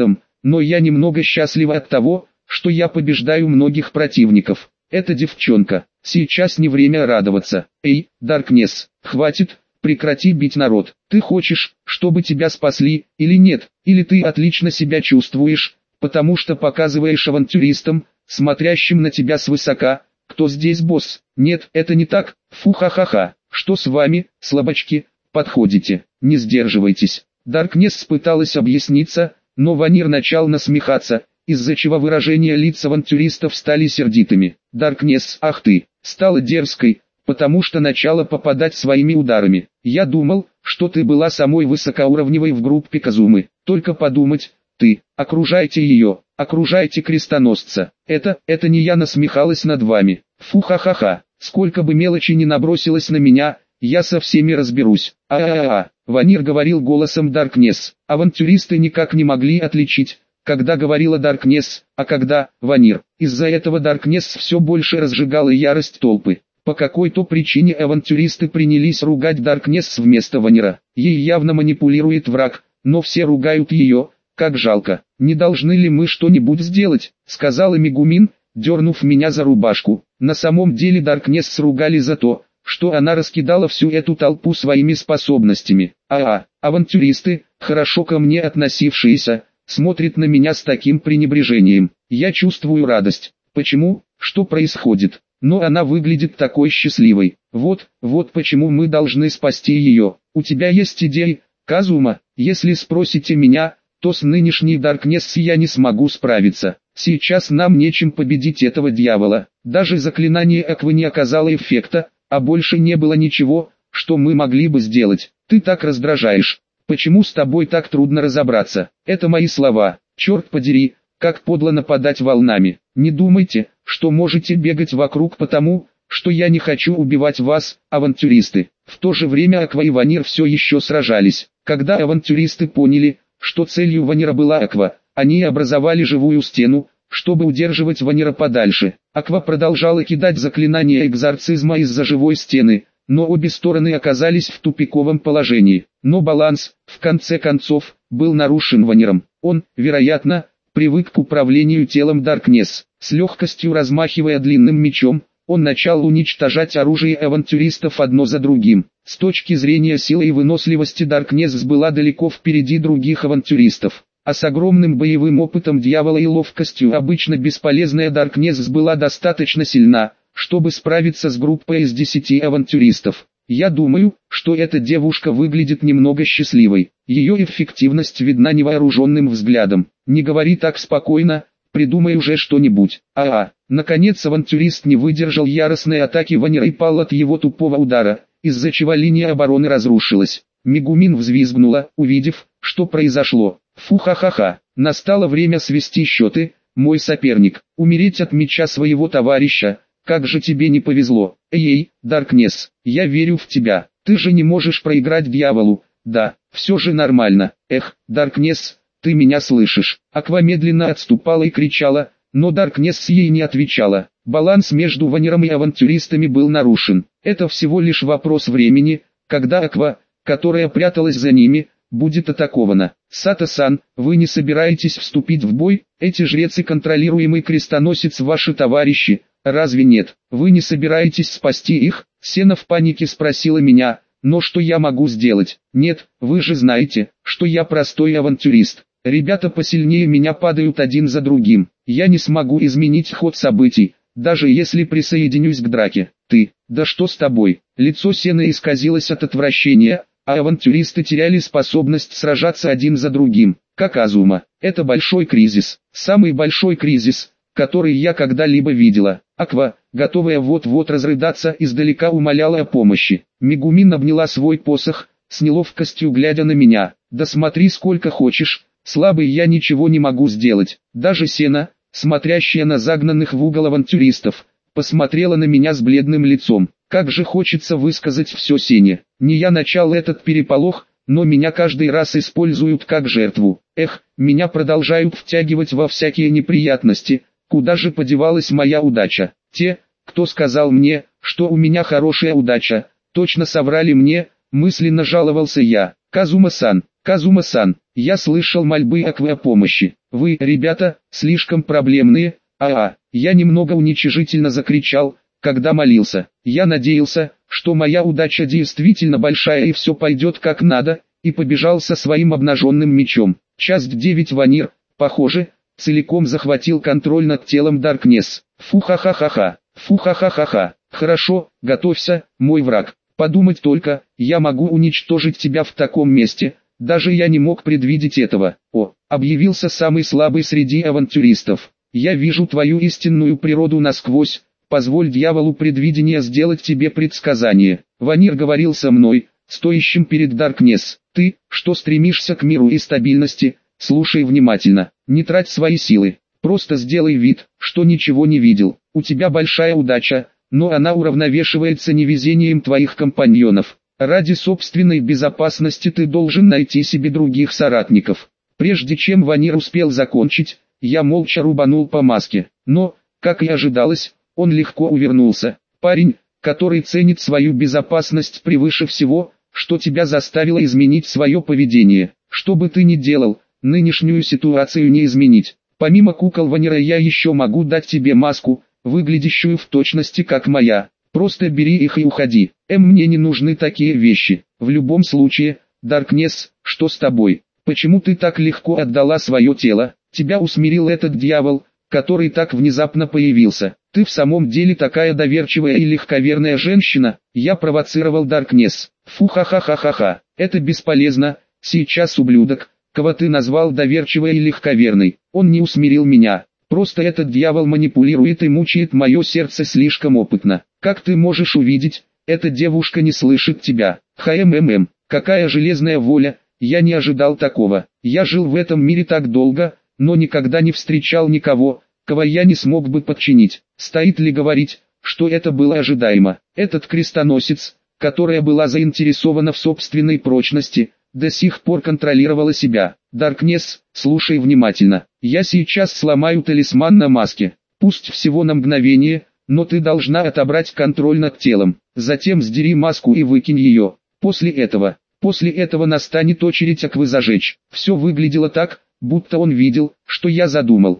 но я немного счастлива от того, что я побеждаю многих противников. Эта девчонка, сейчас не время радоваться. Эй, Даркнесс, хватит, прекрати бить народ. Ты хочешь, чтобы тебя спасли, или нет? Или ты отлично себя чувствуешь, потому что показываешь авантюристам, смотрящим на тебя свысока, кто здесь босс? Нет, это не так. Фу, ха-ха-ха. Что с вами, слабачки? Подходите, не сдерживайтесь. Даркнесс пыталась объясниться, но Ванир начал насмехаться, из-за чего выражения лиц авантюристов стали сердитыми. Даркнесс, ах ты, стала дерзкой, потому что начала попадать своими ударами. Я думал, что ты была самой высокоуровневой в группе Казумы. Только подумать, ты, окружайте ее, окружайте крестоносца. Это не я насмехалась над вами. Фу, ха-ха-ха, сколько бы мелочи ни набросилось на меня, я со всеми разберусь. Ванир говорил голосом Даркнесс. Авантюристы никак не могли отличить, когда говорила Даркнесс, а когда Ванир. Из-за этого Даркнесс все больше разжигала ярость толпы. По какой-то причине авантюристы принялись ругать Даркнесс вместо Ванира. Ей явно манипулирует враг, но все ругают ее, как жалко. «Не должны ли мы что-нибудь сделать?» — сказала Мегумин, дернув меня за рубашку. На самом деле Даркнесс ругали за то, что она раскидала всю эту толпу своими способностями. Авантюристы, хорошо ко мне относившиеся, смотрят на меня с таким пренебрежением. Я чувствую радость. Почему? Что происходит? Но она выглядит такой счастливой. Вот почему мы должны спасти ее. У тебя есть идеи, Казума? Если спросите меня, то с нынешней Даркнесс я не смогу справиться. Сейчас нам нечем победить этого дьявола. Даже заклинание Аквы не оказало эффекта, а больше не было ничего, что мы могли бы сделать. Ты так раздражаешь. Почему с тобой так трудно разобраться? Это мои слова. Черт подери, как подло нападать волнами. Не думайте, что можете бегать вокруг потому, что я не хочу убивать вас, авантюристы. В то же время Аква и Ванир все еще сражались. Когда авантюристы поняли, что целью Ванира была Аква, они образовали живую стену, чтобы удерживать Ванира подальше. Аква продолжала кидать заклинания экзорцизма из-за живой стены, но обе стороны оказались в тупиковом положении. Но баланс, в конце концов, был нарушен Ваниром. Он, вероятно, привык к управлению телом Даркнесс. С легкостью размахивая длинным мечом, он начал уничтожать оружие авантюристов одно за другим. С точки зрения силы и выносливости Даркнесс была далеко впереди других авантюристов. А с огромным боевым опытом дьявола и ловкостью обычно бесполезная Даркнесс была достаточно сильна, чтобы справиться с группой из 10 авантюристов. Я думаю, что эта девушка выглядит немного счастливой. Ее эффективность видна невооруженным взглядом. Не говори так спокойно, придумай уже что-нибудь. Наконец авантюрист не выдержал яростной атаки Ванира и пал от его тупого удара, из-за чего линия обороны разрушилась. Мегумин взвизгнула, увидев, что произошло. Фу, ха-ха-ха, настало время свести счеты, мой соперник, умереть от меча своего товарища. Как же тебе не повезло. Эй, Даркнесс, я верю в тебя. Ты же не можешь проиграть дьяволу. Да, все же нормально. Эх, Даркнесс, ты меня слышишь? Аква медленно отступала и кричала, но Даркнесс ей не отвечала. Баланс между Ваниром и авантюристами был нарушен. Это всего лишь вопрос времени, когда Аква, которая пряталась за ними, будет атакована. Сато-сан, вы не собираетесь вступить в бой? Эти жрецы контролируемый крестоносец ваши товарищи. Разве нет? Вы не собираетесь спасти их? Сена в панике спросила меня, но что я могу сделать? Нет, вы же знаете, что я простой авантюрист. Ребята посильнее меня падают один за другим. Я не смогу изменить ход событий, даже если присоединюсь к драке. Ты, да что с тобой? Лицо Сены исказилось от отвращения, а авантюристы теряли способность сражаться один за другим. Как Азума. Это большой кризис. Самый большой кризис, который я когда-либо видела. Аква, готовая вот-вот разрыдаться, издалека умоляла о помощи. Мегумин обняла свой посох, с неловкостью глядя на меня. Да смотри сколько хочешь, слабый я ничего не могу сделать. Даже Сена, смотрящая на загнанных в угол авантюристов, посмотрела на меня с бледным лицом. Как же хочется высказать все Сене. Не я начал этот переполох, но меня каждый раз используют как жертву. Эх, меня продолжают втягивать во всякие неприятности. Куда же подевалась моя удача? Те, кто сказал мне, что у меня хорошая удача, точно соврали мне, мысленно жаловался я. Казума-сан, я слышал мольбы Аквы о помощи. Вы, ребята, слишком проблемные, Я немного уничижительно закричал, когда молился. Я надеялся, что моя удача действительно большая и все пойдет как надо, и побежал со своим обнаженным мечом. Часть 9. Ванир, похоже, целиком захватил контроль над телом Даркнесс. Фу-ха-ха-ха-ха, фу-ха-ха-ха-ха. Хорошо, готовься, мой враг. Подумать только, я могу уничтожить тебя в таком месте, даже я не мог предвидеть этого. Объявился самый слабый среди авантюристов. Я вижу твою истинную природу насквозь, позволь дьяволу предвидения сделать тебе предсказание. Ванир говорил со мной, стоящим перед Даркнесс. Ты, что стремишься к миру и стабильности, слушай внимательно, не трать свои силы, просто сделай вид, что ничего не видел. У тебя большая удача, но она уравновешивается невезением твоих компаньонов. Ради собственной безопасности ты должен найти себе других соратников. Прежде чем Ванир успел закончить, я молча рубанул по маске, но, как и ожидалось, он легко увернулся. Парень, который ценит свою безопасность превыше всего, что тебя заставило изменить свое поведение. Что бы ты ни делал, нынешнюю ситуацию не изменить. Помимо кукол Ванира я еще могу дать тебе маску, выглядящую в точности как моя. Просто бери их и уходи. Мне не нужны такие вещи. В любом случае, Даркнесс, что с тобой? Почему ты так легко отдала свое тело? Тебя усмирил этот дьявол, который так внезапно появился. Ты в самом деле такая доверчивая и легковерная женщина. Я провоцировал Даркнесс. Фу-ха-ха-ха-ха-ха. Это бесполезно. Сейчас ублюдок, кого ты назвал доверчивой и легковерной, он не усмирил меня. Просто этот дьявол манипулирует и мучает мое сердце слишком опытно. Как ты можешь увидеть, эта девушка не слышит тебя. Какая железная воля, я не ожидал такого. Я жил в этом мире так долго, но никогда не встречал никого, кого я не смог бы подчинить. Стоит ли говорить, что это было ожидаемо? Этот крестоносец, которая была заинтересована в собственной прочности, до сих пор контролировала себя. Даркнесс, слушай внимательно. Я сейчас сломаю талисман на маске. Пусть всего на мгновение, но ты должна отобрать контроль над телом. Затем сдери маску и выкинь ее. После этого настанет очередь Аквы зажечь. Все выглядело так, будто он видел, что я задумал.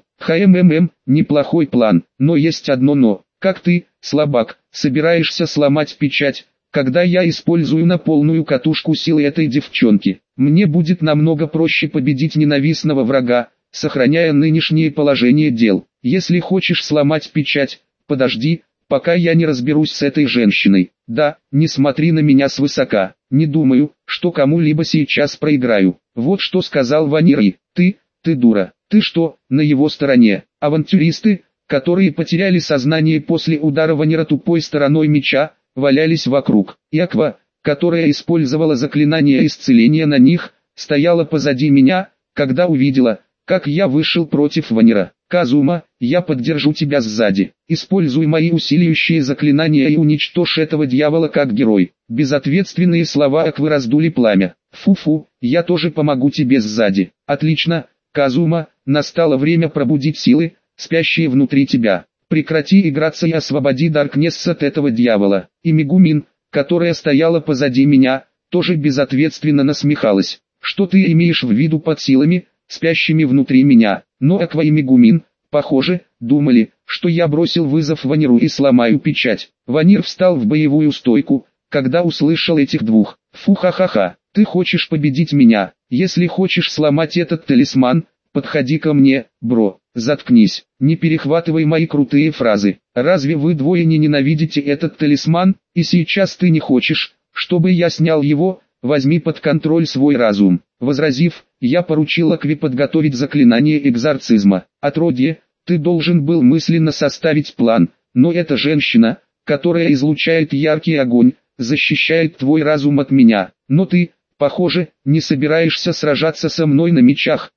Неплохой план, но есть одно но. Как ты, слабак, собираешься сломать печать, когда я использую на полную катушку силы этой девчонки? Мне будет намного проще победить ненавистного врага, сохраняя нынешнее положение дел. Если хочешь сломать печать, подожди, пока я не разберусь с этой женщиной. Да, не смотри на меня свысока. Не думаю, что кому-либо сейчас проиграю. Вот что сказал Ванир. Ты дура. Ты что, на его стороне? Авантюристы, которые потеряли сознание после удара Ванира тупой стороной меча, валялись вокруг. И Аква, которая использовала заклинание исцеления на них, стояла позади меня, когда увидела, как я вышел против Ванира. Казума, я поддержу тебя сзади. Используй мои усиливающие заклинания и уничтожь этого дьявола как герой. Безответственные слова Аквы раздули пламя. Фу-фу, я тоже помогу тебе сзади. Отлично, Казума, настало время пробудить силы, спящие внутри тебя. Прекрати играться и освободи Даркнесс от этого дьявола. И Мегумин, которая стояла позади меня, тоже безответственно насмехалась. Что ты имеешь в виду под силами, спящими внутри меня? Но Аква и Мегумин, похоже, думали, что я бросил вызов Ваниру и сломаю печать. Ванир встал в боевую стойку, когда услышал этих двух. Фу-ха-ха-ха, ты хочешь победить меня? Если хочешь сломать этот талисман, подходи ко мне, бро. Заткнись, не перехватывай мои крутые фразы. Разве вы двое не ненавидите этот талисман, и сейчас ты не хочешь, чтобы я снял его? Возьми под контроль свой разум. Возразив, я поручил Акве подготовить заклинание экзорцизма. Отродье, ты должен был мысленно составить план, но эта женщина, которая излучает яркий огонь, защищает твой разум от меня. Но ты, похоже, не собираешься сражаться со мной на мечах.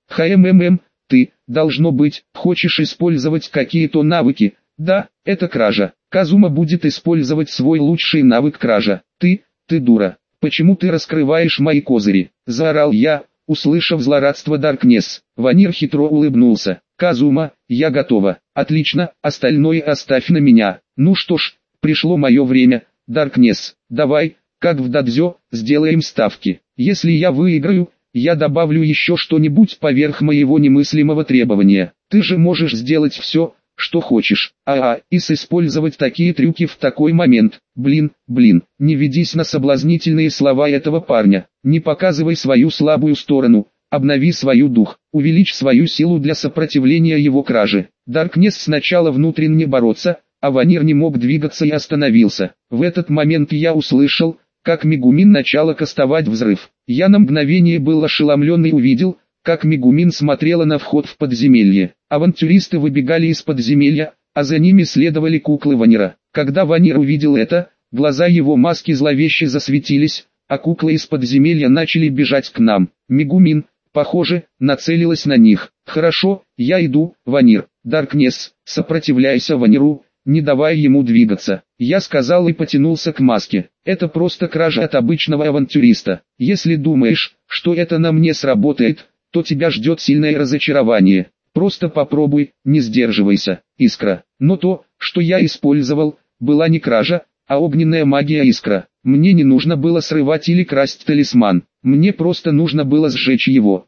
Ты, должно быть, хочешь использовать какие-то навыки. Да, это кража. Казума будет использовать свой лучший навык кража. Ты дура. Почему ты раскрываешь мои козыри? Заорал я, услышав злорадство Даркнесс. Ванир хитро улыбнулся. Казума, я готова. Отлично, остальное оставь на меня. Ну что ж, пришло мое время. Даркнесс, давай, как в дадзё, сделаем ставки. Если я выиграю, я добавлю еще что-нибудь поверх моего немыслимого требования. Ты же можешь сделать все, что хочешь. И использовать такие трюки в такой момент. Блин, не ведись на соблазнительные слова этого парня. Не показывай свою слабую сторону. Обнови свою дух, увеличь свою силу для сопротивления его краже. Даркнесс сначала внутренне бороться, а Ванир не мог двигаться и остановился. В этот момент я услышал, как Мегумин начала кастовать взрыв. Я на мгновение был ошеломлен и увидел, как Мегумин смотрела на вход в подземелье. Авантюристы выбегали из подземелья, а за ними следовали куклы Ванира. Когда Ванир увидел это, глаза его маски зловеще засветились, а куклы из подземелья начали бежать к нам. Мегумин, похоже, нацелилась на них. Хорошо, я иду, Ванир. Даркнесс, сопротивляйся Ваниру, не давая ему двигаться. Я сказал и потянулся к маске. Это просто кража от обычного авантюриста. Если думаешь, что это на мне сработает, то тебя ждет сильное разочарование. Просто попробуй, не сдерживайся, Искра. Но то, что я использовал, была не кража, а огненная магия Искра. Мне не нужно было срывать или красть талисман. Мне просто нужно было сжечь его.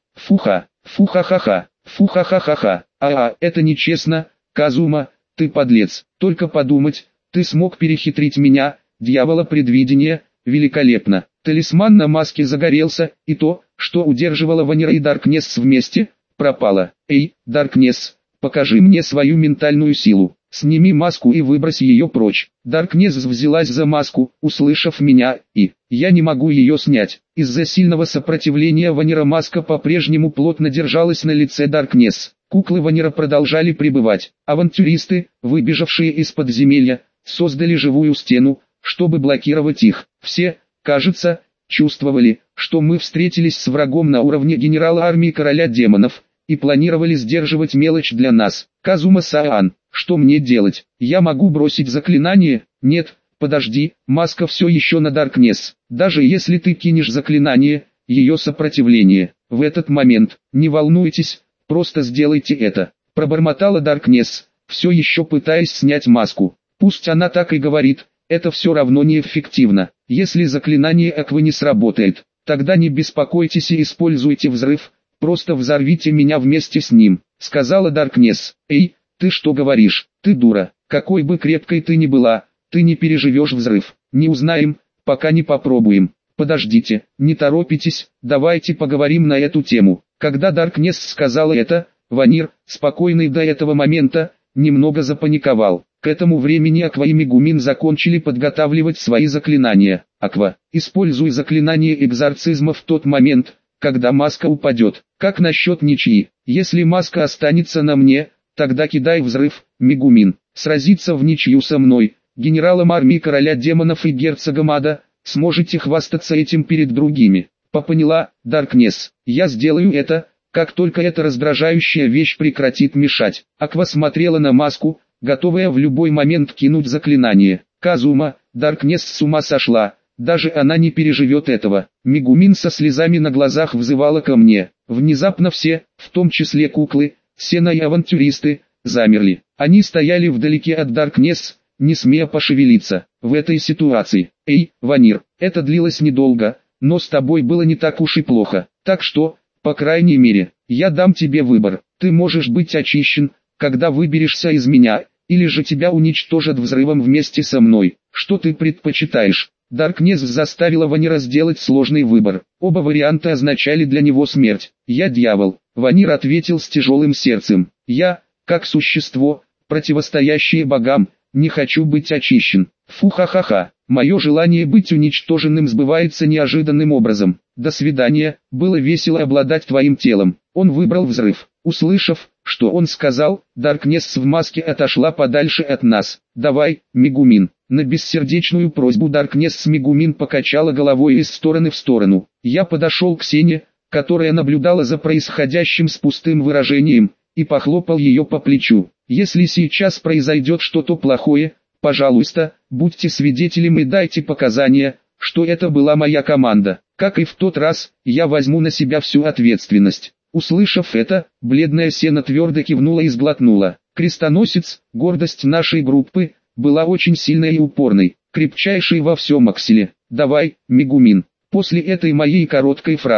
Фуха-ха-ха, фуха-ха-ха-ха. Это нечестно, Казума, ты подлец. Только подумать, ты смог перехитрить меня, дьявола предвидения, великолепно. Талисман на маске загорелся, и то, что удерживало Ванира и Даркнесс вместе, пропало. Эй, Даркнесс, покажи мне свою ментальную силу. Сними маску и выбрось ее прочь. Даркнесс взялась за маску, услышав меня, и я не могу ее снять. Из-за сильного сопротивления Ванира маска по-прежнему плотно держалась на лице Даркнесс. Куклы Ванира продолжали пребывать. Авантюристы, выбежавшие из подземелья, создали живую стену, чтобы блокировать их. Все, кажется, чувствовали, что мы встретились с врагом на уровне генерала армии короля демонов, и планировали сдерживать мелочь для нас. Казума-сан, что мне делать? Я могу бросить заклинание? Нет, подожди, маска все еще на Даркнесс. Даже если ты кинешь заклинание, ее сопротивление. В этот момент, не волнуйтесь, просто сделайте это. Пробормотала Даркнесс, все еще пытаясь снять маску. Пусть она так и говорит, это все равно неэффективно. Если заклинание Аквы не сработает, тогда не беспокойтесь и используйте взрыв. Просто взорвите меня вместе с ним, сказала Даркнесс. Эй, ты что говоришь? Ты дура. Какой бы крепкой ты ни была, ты не переживешь взрыв. Не узнаем, пока не попробуем. Подождите, не торопитесь, давайте поговорим на эту тему. Когда Даркнесс сказала это, Ванир, спокойный до этого момента, немного запаниковал. К этому времени Аква и Мегумин закончили подготавливать свои заклинания. Аква, используй заклинание экзорцизма в тот момент, когда маска упадет. Как насчет ничьи? Если маска останется на мне, тогда кидай взрыв, Мегумин. Сразиться в ничью со мной, генералом армии короля демонов и герцогом ада, сможете хвастаться этим перед другими. Попоняла, Даркнесс, я сделаю это, как только эта раздражающая вещь прекратит мешать. Аква смотрела на маску, готовая в любой момент кинуть заклинание. Казума, Даркнесс с ума сошла. Даже она не переживет этого. Мегумин со слезами на глазах взывала ко мне. Внезапно все, в том числе куклы, Сена и авантюристы, замерли. Они стояли вдалеке от Даркнесс, не смея пошевелиться. В этой ситуации, эй, Ванир, это длилось недолго, но с тобой было не так уж и плохо. Так что, по крайней мере, я дам тебе выбор. Ты можешь быть очищен, когда выберешься из меня, или же тебя уничтожат взрывом вместе со мной. Что ты предпочитаешь? Даркнесс заставила Ванира сделать сложный выбор. Оба варианта означали для него смерть. «Я дьявол», — Ванир ответил с тяжелым сердцем. «Я, как существо, противостоящее богам, не хочу быть очищен. Фу-ха-ха-ха, мое желание быть уничтоженным сбывается неожиданным образом. До свидания, было весело обладать твоим телом». Он выбрал взрыв. Услышав, что он сказал, Даркнесс в маске отошла подальше от нас. «Давай, Мегумин». На бессердечную просьбу Даркнесс Мегумин покачала головой из стороны в сторону. Я подошел к Сене, которая наблюдала за происходящим с пустым выражением, и похлопал ее по плечу. «Если сейчас произойдет что-то плохое, пожалуйста, будьте свидетелем и дайте показания, что это была моя команда. Как и в тот раз, я возьму на себя всю ответственность». Услышав это, бледная Сена твердо кивнула и сглотнула. Крестоносец, гордость нашей группы, была очень сильной и упорной, крепчайшей во всем Акселе. «Давай, Мегумин». После этой моей короткой фразы,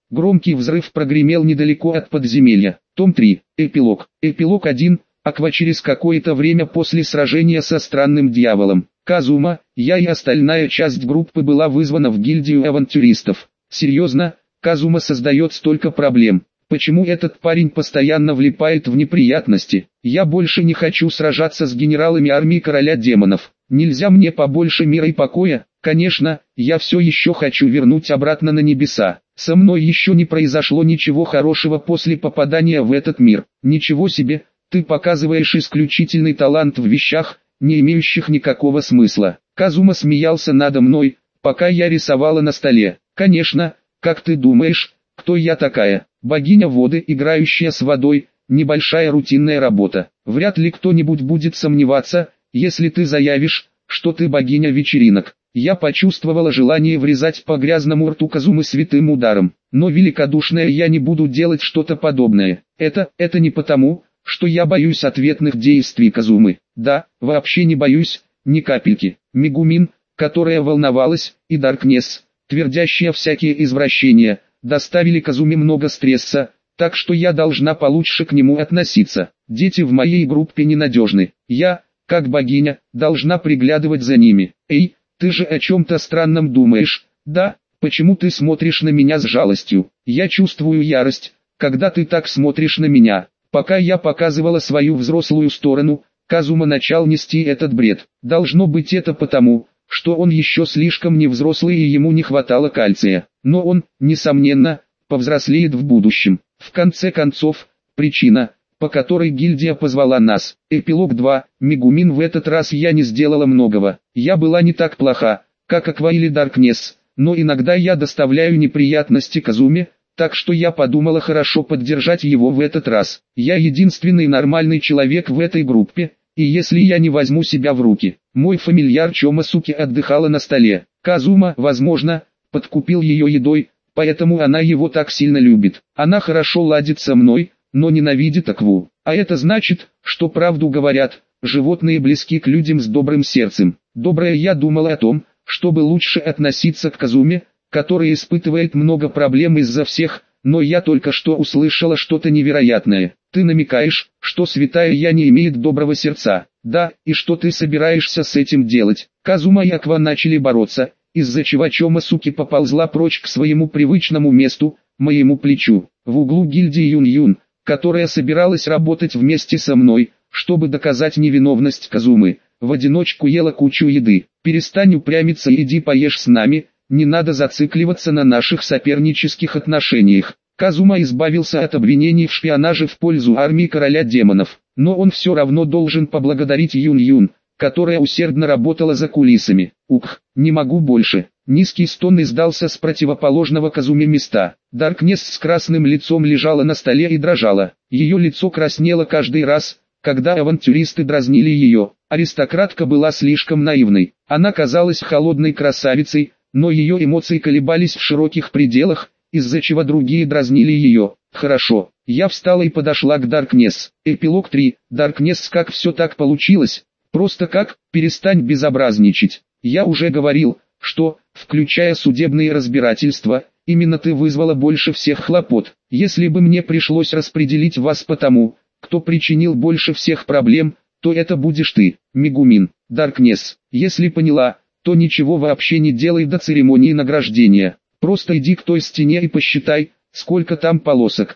Громкий взрыв прогремел недалеко от подземелья. Том 3. Эпилог. Эпилог 1. Аква через какое-то время после сражения со странным дьяволом. Казума, я и остальная часть группы была вызвана в гильдию авантюристов. Серьезно, Казума создает столько проблем. Почему этот парень постоянно влипает в неприятности? Я больше не хочу сражаться с генералами армии короля демонов. Нельзя мне побольше мира и покоя? Конечно, я все еще хочу вернуть обратно на небеса. Со мной еще не произошло ничего хорошего после попадания в этот мир. Ничего себе, ты показываешь исключительный талант в вещах, не имеющих никакого смысла. Казума смеялся надо мной, пока я рисовала на столе. Конечно, как ты думаешь, кто я такая? Богиня воды, играющая с водой, небольшая рутинная работа. Вряд ли кто-нибудь будет сомневаться, если ты заявишь, что ты богиня вечеринок. Я почувствовала желание врезать по грязному рту Казумы святым ударом. Но великодушная я не буду делать что-то подобное. Это не потому, что я боюсь ответных действий Казумы. Да, вообще не боюсь, ни капельки. Мегумин, которая волновалась, и Даркнесс, твердящая всякие извращения, доставили Казуме много стресса, так что я должна получше к нему относиться. Дети в моей группе ненадежны. Я, как богиня, должна приглядывать за ними. Эй, ты же о чем-то странном думаешь, да? Почему ты смотришь на меня с жалостью? Я чувствую ярость, когда ты так смотришь на меня. Пока я показывала свою взрослую сторону, Казума начал нести этот бред. Должно быть это потому, что он еще слишком невзрослый и ему не хватало кальция. Но он, несомненно, повзрослеет в будущем. В конце концов, причина, по которой гильдия позвала нас. Эпилог 2. Мегумин. В этот раз я не сделала многого. Я была не так плоха, как Аква или Даркнесс, но иногда я доставляю неприятности Казуме, так что я подумала хорошо поддержать его в этот раз. Я единственный нормальный человек в этой группе, и если я не возьму себя в руки. Мой фамильяр Чомасуки отдыхала на столе. Казума, возможно, подкупил ее едой, поэтому она его так сильно любит. Она хорошо ладит со мной, но ненавидит Акву. А это значит, что правду говорят, животные близки к людям с добрым сердцем. Доброе я думала о том, чтобы лучше относиться к Казуме, который испытывает много проблем из-за всех, но я только что услышала что-то невероятное. Ты намекаешь, что святая я не имеет доброго сердца. Да, и что ты собираешься с этим делать? Казума и Аква начали бороться, из-за чего Чомасуки поползла прочь к своему привычному месту, моему плечу. В углу гильдии Юн-Юн, которая собиралась работать вместе со мной, чтобы доказать невиновность Казумы, в одиночку ела кучу еды. Перестань упрямиться и иди поешь с нами, не надо зацикливаться на наших сопернических отношениях. Казума избавился от обвинений в шпионаже в пользу армии короля демонов, но он все равно должен поблагодарить Юн-Юн, которая усердно работала за кулисами. Ух, не могу больше. Низкий стон издался с противоположного Казуме места. Даркнесс с красным лицом лежала на столе и дрожала. Ее лицо краснело каждый раз, когда авантюристы дразнили ее. Аристократка была слишком наивной. Она казалась холодной красавицей, но ее эмоции колебались в широких пределах, из-за чего другие дразнили ее. Хорошо, я встала и подошла к Даркнесс. Эпилог 3. Даркнесс, как все так получилось? Просто как? Перестань безобразничать. Я уже говорил, что, включая судебные разбирательства, именно ты вызвала больше всех хлопот. Если бы мне пришлось распределить вас по тому, кто причинил больше всех проблем, то это будешь ты, Мегумин. Даркнесс, если поняла, то ничего вообще не делай до церемонии награждения. Просто иди к той стене и посчитай, сколько там полосок.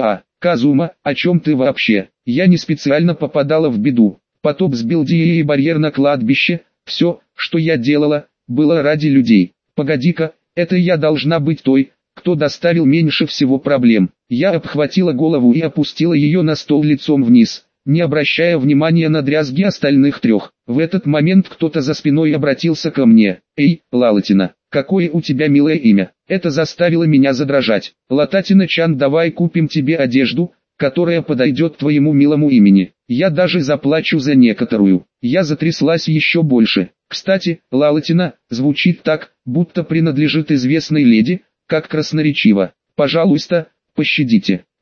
Казума, о чем ты вообще? Я не специально попадала в беду. Потоп сбил Дии и барьер на кладбище. Все, что я делала, было ради людей. Погоди-ка, это я должна быть той, кто доставил меньше всего проблем. Я обхватила голову и опустила ее на стол лицом вниз, не обращая внимания на дрязги остальных трех. В этот момент кто-то за спиной обратился ко мне. «Эй, Лалатина, какое у тебя милое имя!» Это заставило меня задрожать. «Лататина-чан, давай купим тебе одежду, которая подойдет твоему милому имени. Я даже заплачу за некоторую». Я затряслась еще больше. Кстати, Лалатина звучит так, будто принадлежит известной леди, как красноречиво. «Пожалуйста, пощадите.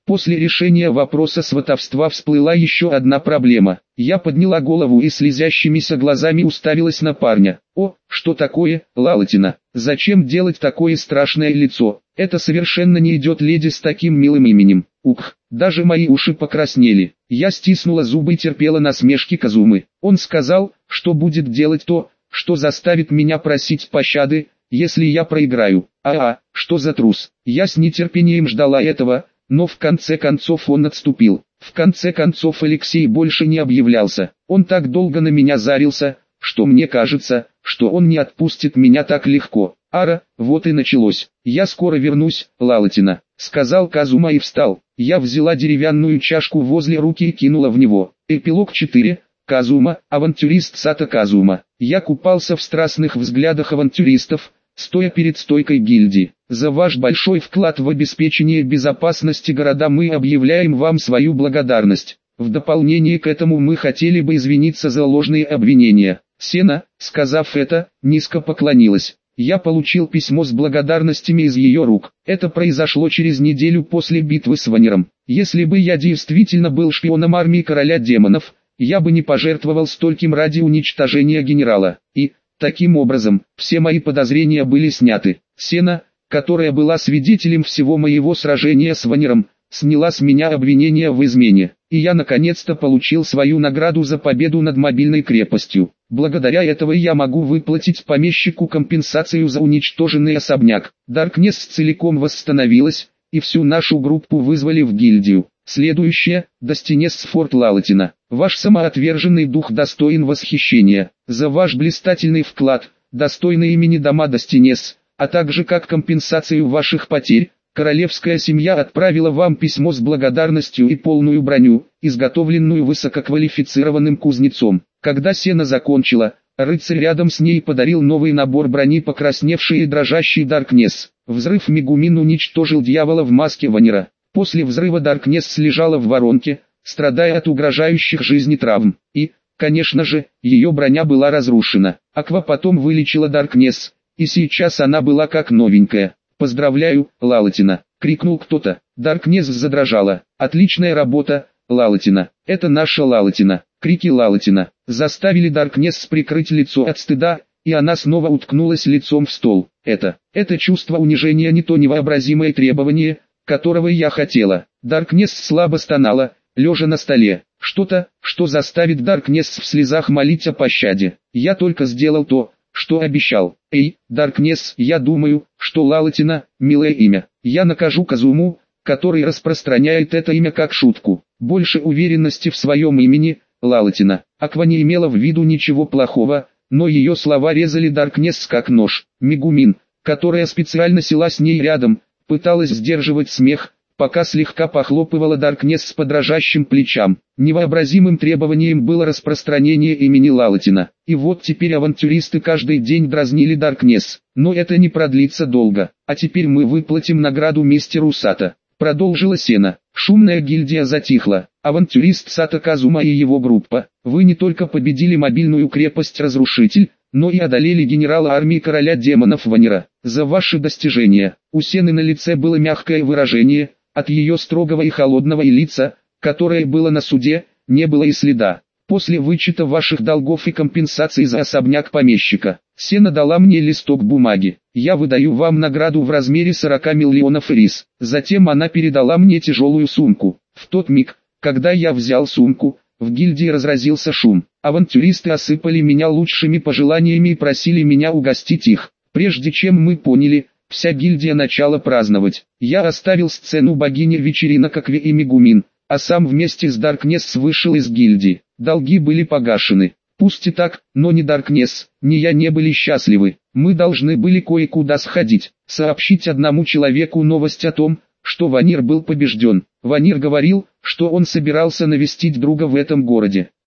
После решения вопроса сватовства всплыла еще одна проблема. Я подняла голову и слезящимися глазами уставилась на парня. «О, что такое, Лалатина? Зачем делать такое страшное лицо? Это совершенно не идет леди с таким милым именем». Ух, даже мои уши покраснели. Я стиснула зубы и терпела насмешки Казумы. Он сказал, что будет делать то, что заставит меня просить пощады, если я проиграю. Что за трус? Я с нетерпением ждала этого. Но в конце концов он отступил. В конце концов Алексей больше не объявлялся. Он так долго на меня зарился, что мне кажется, что он не отпустит меня так легко. Ара, вот и началось. «Я скоро вернусь, Лалатина», — сказал Казума и встал. Я взяла деревянную чашку возле руки и кинула в него. Эпилог 4. Казума, авантюрист Сато Казума. Я купался в страстных взглядах авантюристов, стоя перед стойкой гильдии. За ваш большой вклад в обеспечение безопасности города мы объявляем вам свою благодарность. В дополнение к этому мы хотели бы извиниться за ложные обвинения. Сена, сказав это, низко поклонилась. Я получил письмо с благодарностями из ее рук. Это произошло через неделю после битвы с Ваниром. Если бы я действительно был шпионом армии короля демонов, я бы не пожертвовал стольким ради уничтожения генерала. И, таким образом, все мои подозрения были сняты. Сена, которая была свидетелем всего моего сражения с Ваниром, сняла с меня обвинения в измене, и я наконец-то получил свою награду за победу над мобильной крепостью. Благодаря этому я могу выплатить помещику компенсацию за уничтоженный особняк. Даркнесс целиком восстановилась, и всю нашу группу вызвали в гильдию. Следующее, Достинесс Форт Лалатина. Ваш самоотверженный дух достоин восхищения. За ваш блистательный вклад, достойный имени дома Достинесс, а также как компенсацию ваших потерь, королевская семья отправила вам письмо с благодарностью и полную броню, изготовленную высококвалифицированным кузнецом. Когда Сена закончила, рыцарь рядом с ней подарил новый набор брони покрасневший и дрожащий Даркнесс. Взрыв Мегумин уничтожил дьявола в маске Ванира. После взрыва Даркнесс лежала в воронке, страдая от угрожающих жизни травм. И, конечно же, ее броня была разрушена. Аква потом вылечила Даркнесс, и сейчас она была как новенькая. «Поздравляю, Лалатина!» — крикнул кто-то. Даркнесс задрожала. «Отличная работа, Лалатина! Это наша Лалатина!» Крики Лалатина заставили Даркнесс прикрыть лицо от стыда, и она снова уткнулась лицом в стол. Это чувство унижения не то невообразимое требование, которого я хотела. Даркнесс слабо стонала, лежа на столе. Что-то, что заставит Даркнесс в слезах молить о пощаде. Я только сделал то, что обещал. Эй, Даркнесс, я думаю, что Лалатина – милое имя. Я накажу Казуму, который распространяет это имя как шутку. Больше уверенности в своем имени, Лалатина. Аква не имела в виду ничего плохого, но ее слова резали Даркнесс как нож. Мегумин, которая специально села с ней рядом, пыталась сдерживать смех, пока слегка похлопывала Даркнесс по дрожащим плечам. Невообразимым требованием было распространение имени Лалатина. И вот теперь авантюристы каждый день дразнили Даркнесс. Но это не продлится долго. А теперь мы выплатим награду мистеру Сато. Продолжила Сена. Шумная гильдия затихла. Авантюрист Сато Казума и его группа. Вы не только победили мобильную крепость Разрушитель, но и одолели генерала армии короля демонов Ванира. За ваши достижения. У Сены на лице было мягкое выражение. От ее строгого и холодного лица, которое было на суде, не было и следа. После вычета ваших долгов и компенсаций за особняк помещика, Сена дала мне листок бумаги. Я выдаю вам награду в размере 40 миллионов рис. Затем она передала мне тяжелую сумку. В тот миг, когда я взял сумку, в гильдии разразился шум. Авантюристы осыпали меня лучшими пожеланиями и просили меня угостить их. Прежде чем мы поняли, вся гильдия начала праздновать. Я оставил сцену богини вечеринок Акве и Мегумин, а сам вместе с Даркнесс вышел из гильдии. Долги были погашены. Пусть и так, но ни Даркнесс, ни я не были счастливы. Мы должны были кое-куда сходить, сообщить одному человеку новость о том, что Ванир был побежден. Ванир говорил, что он собирался навестить друга в этом городе.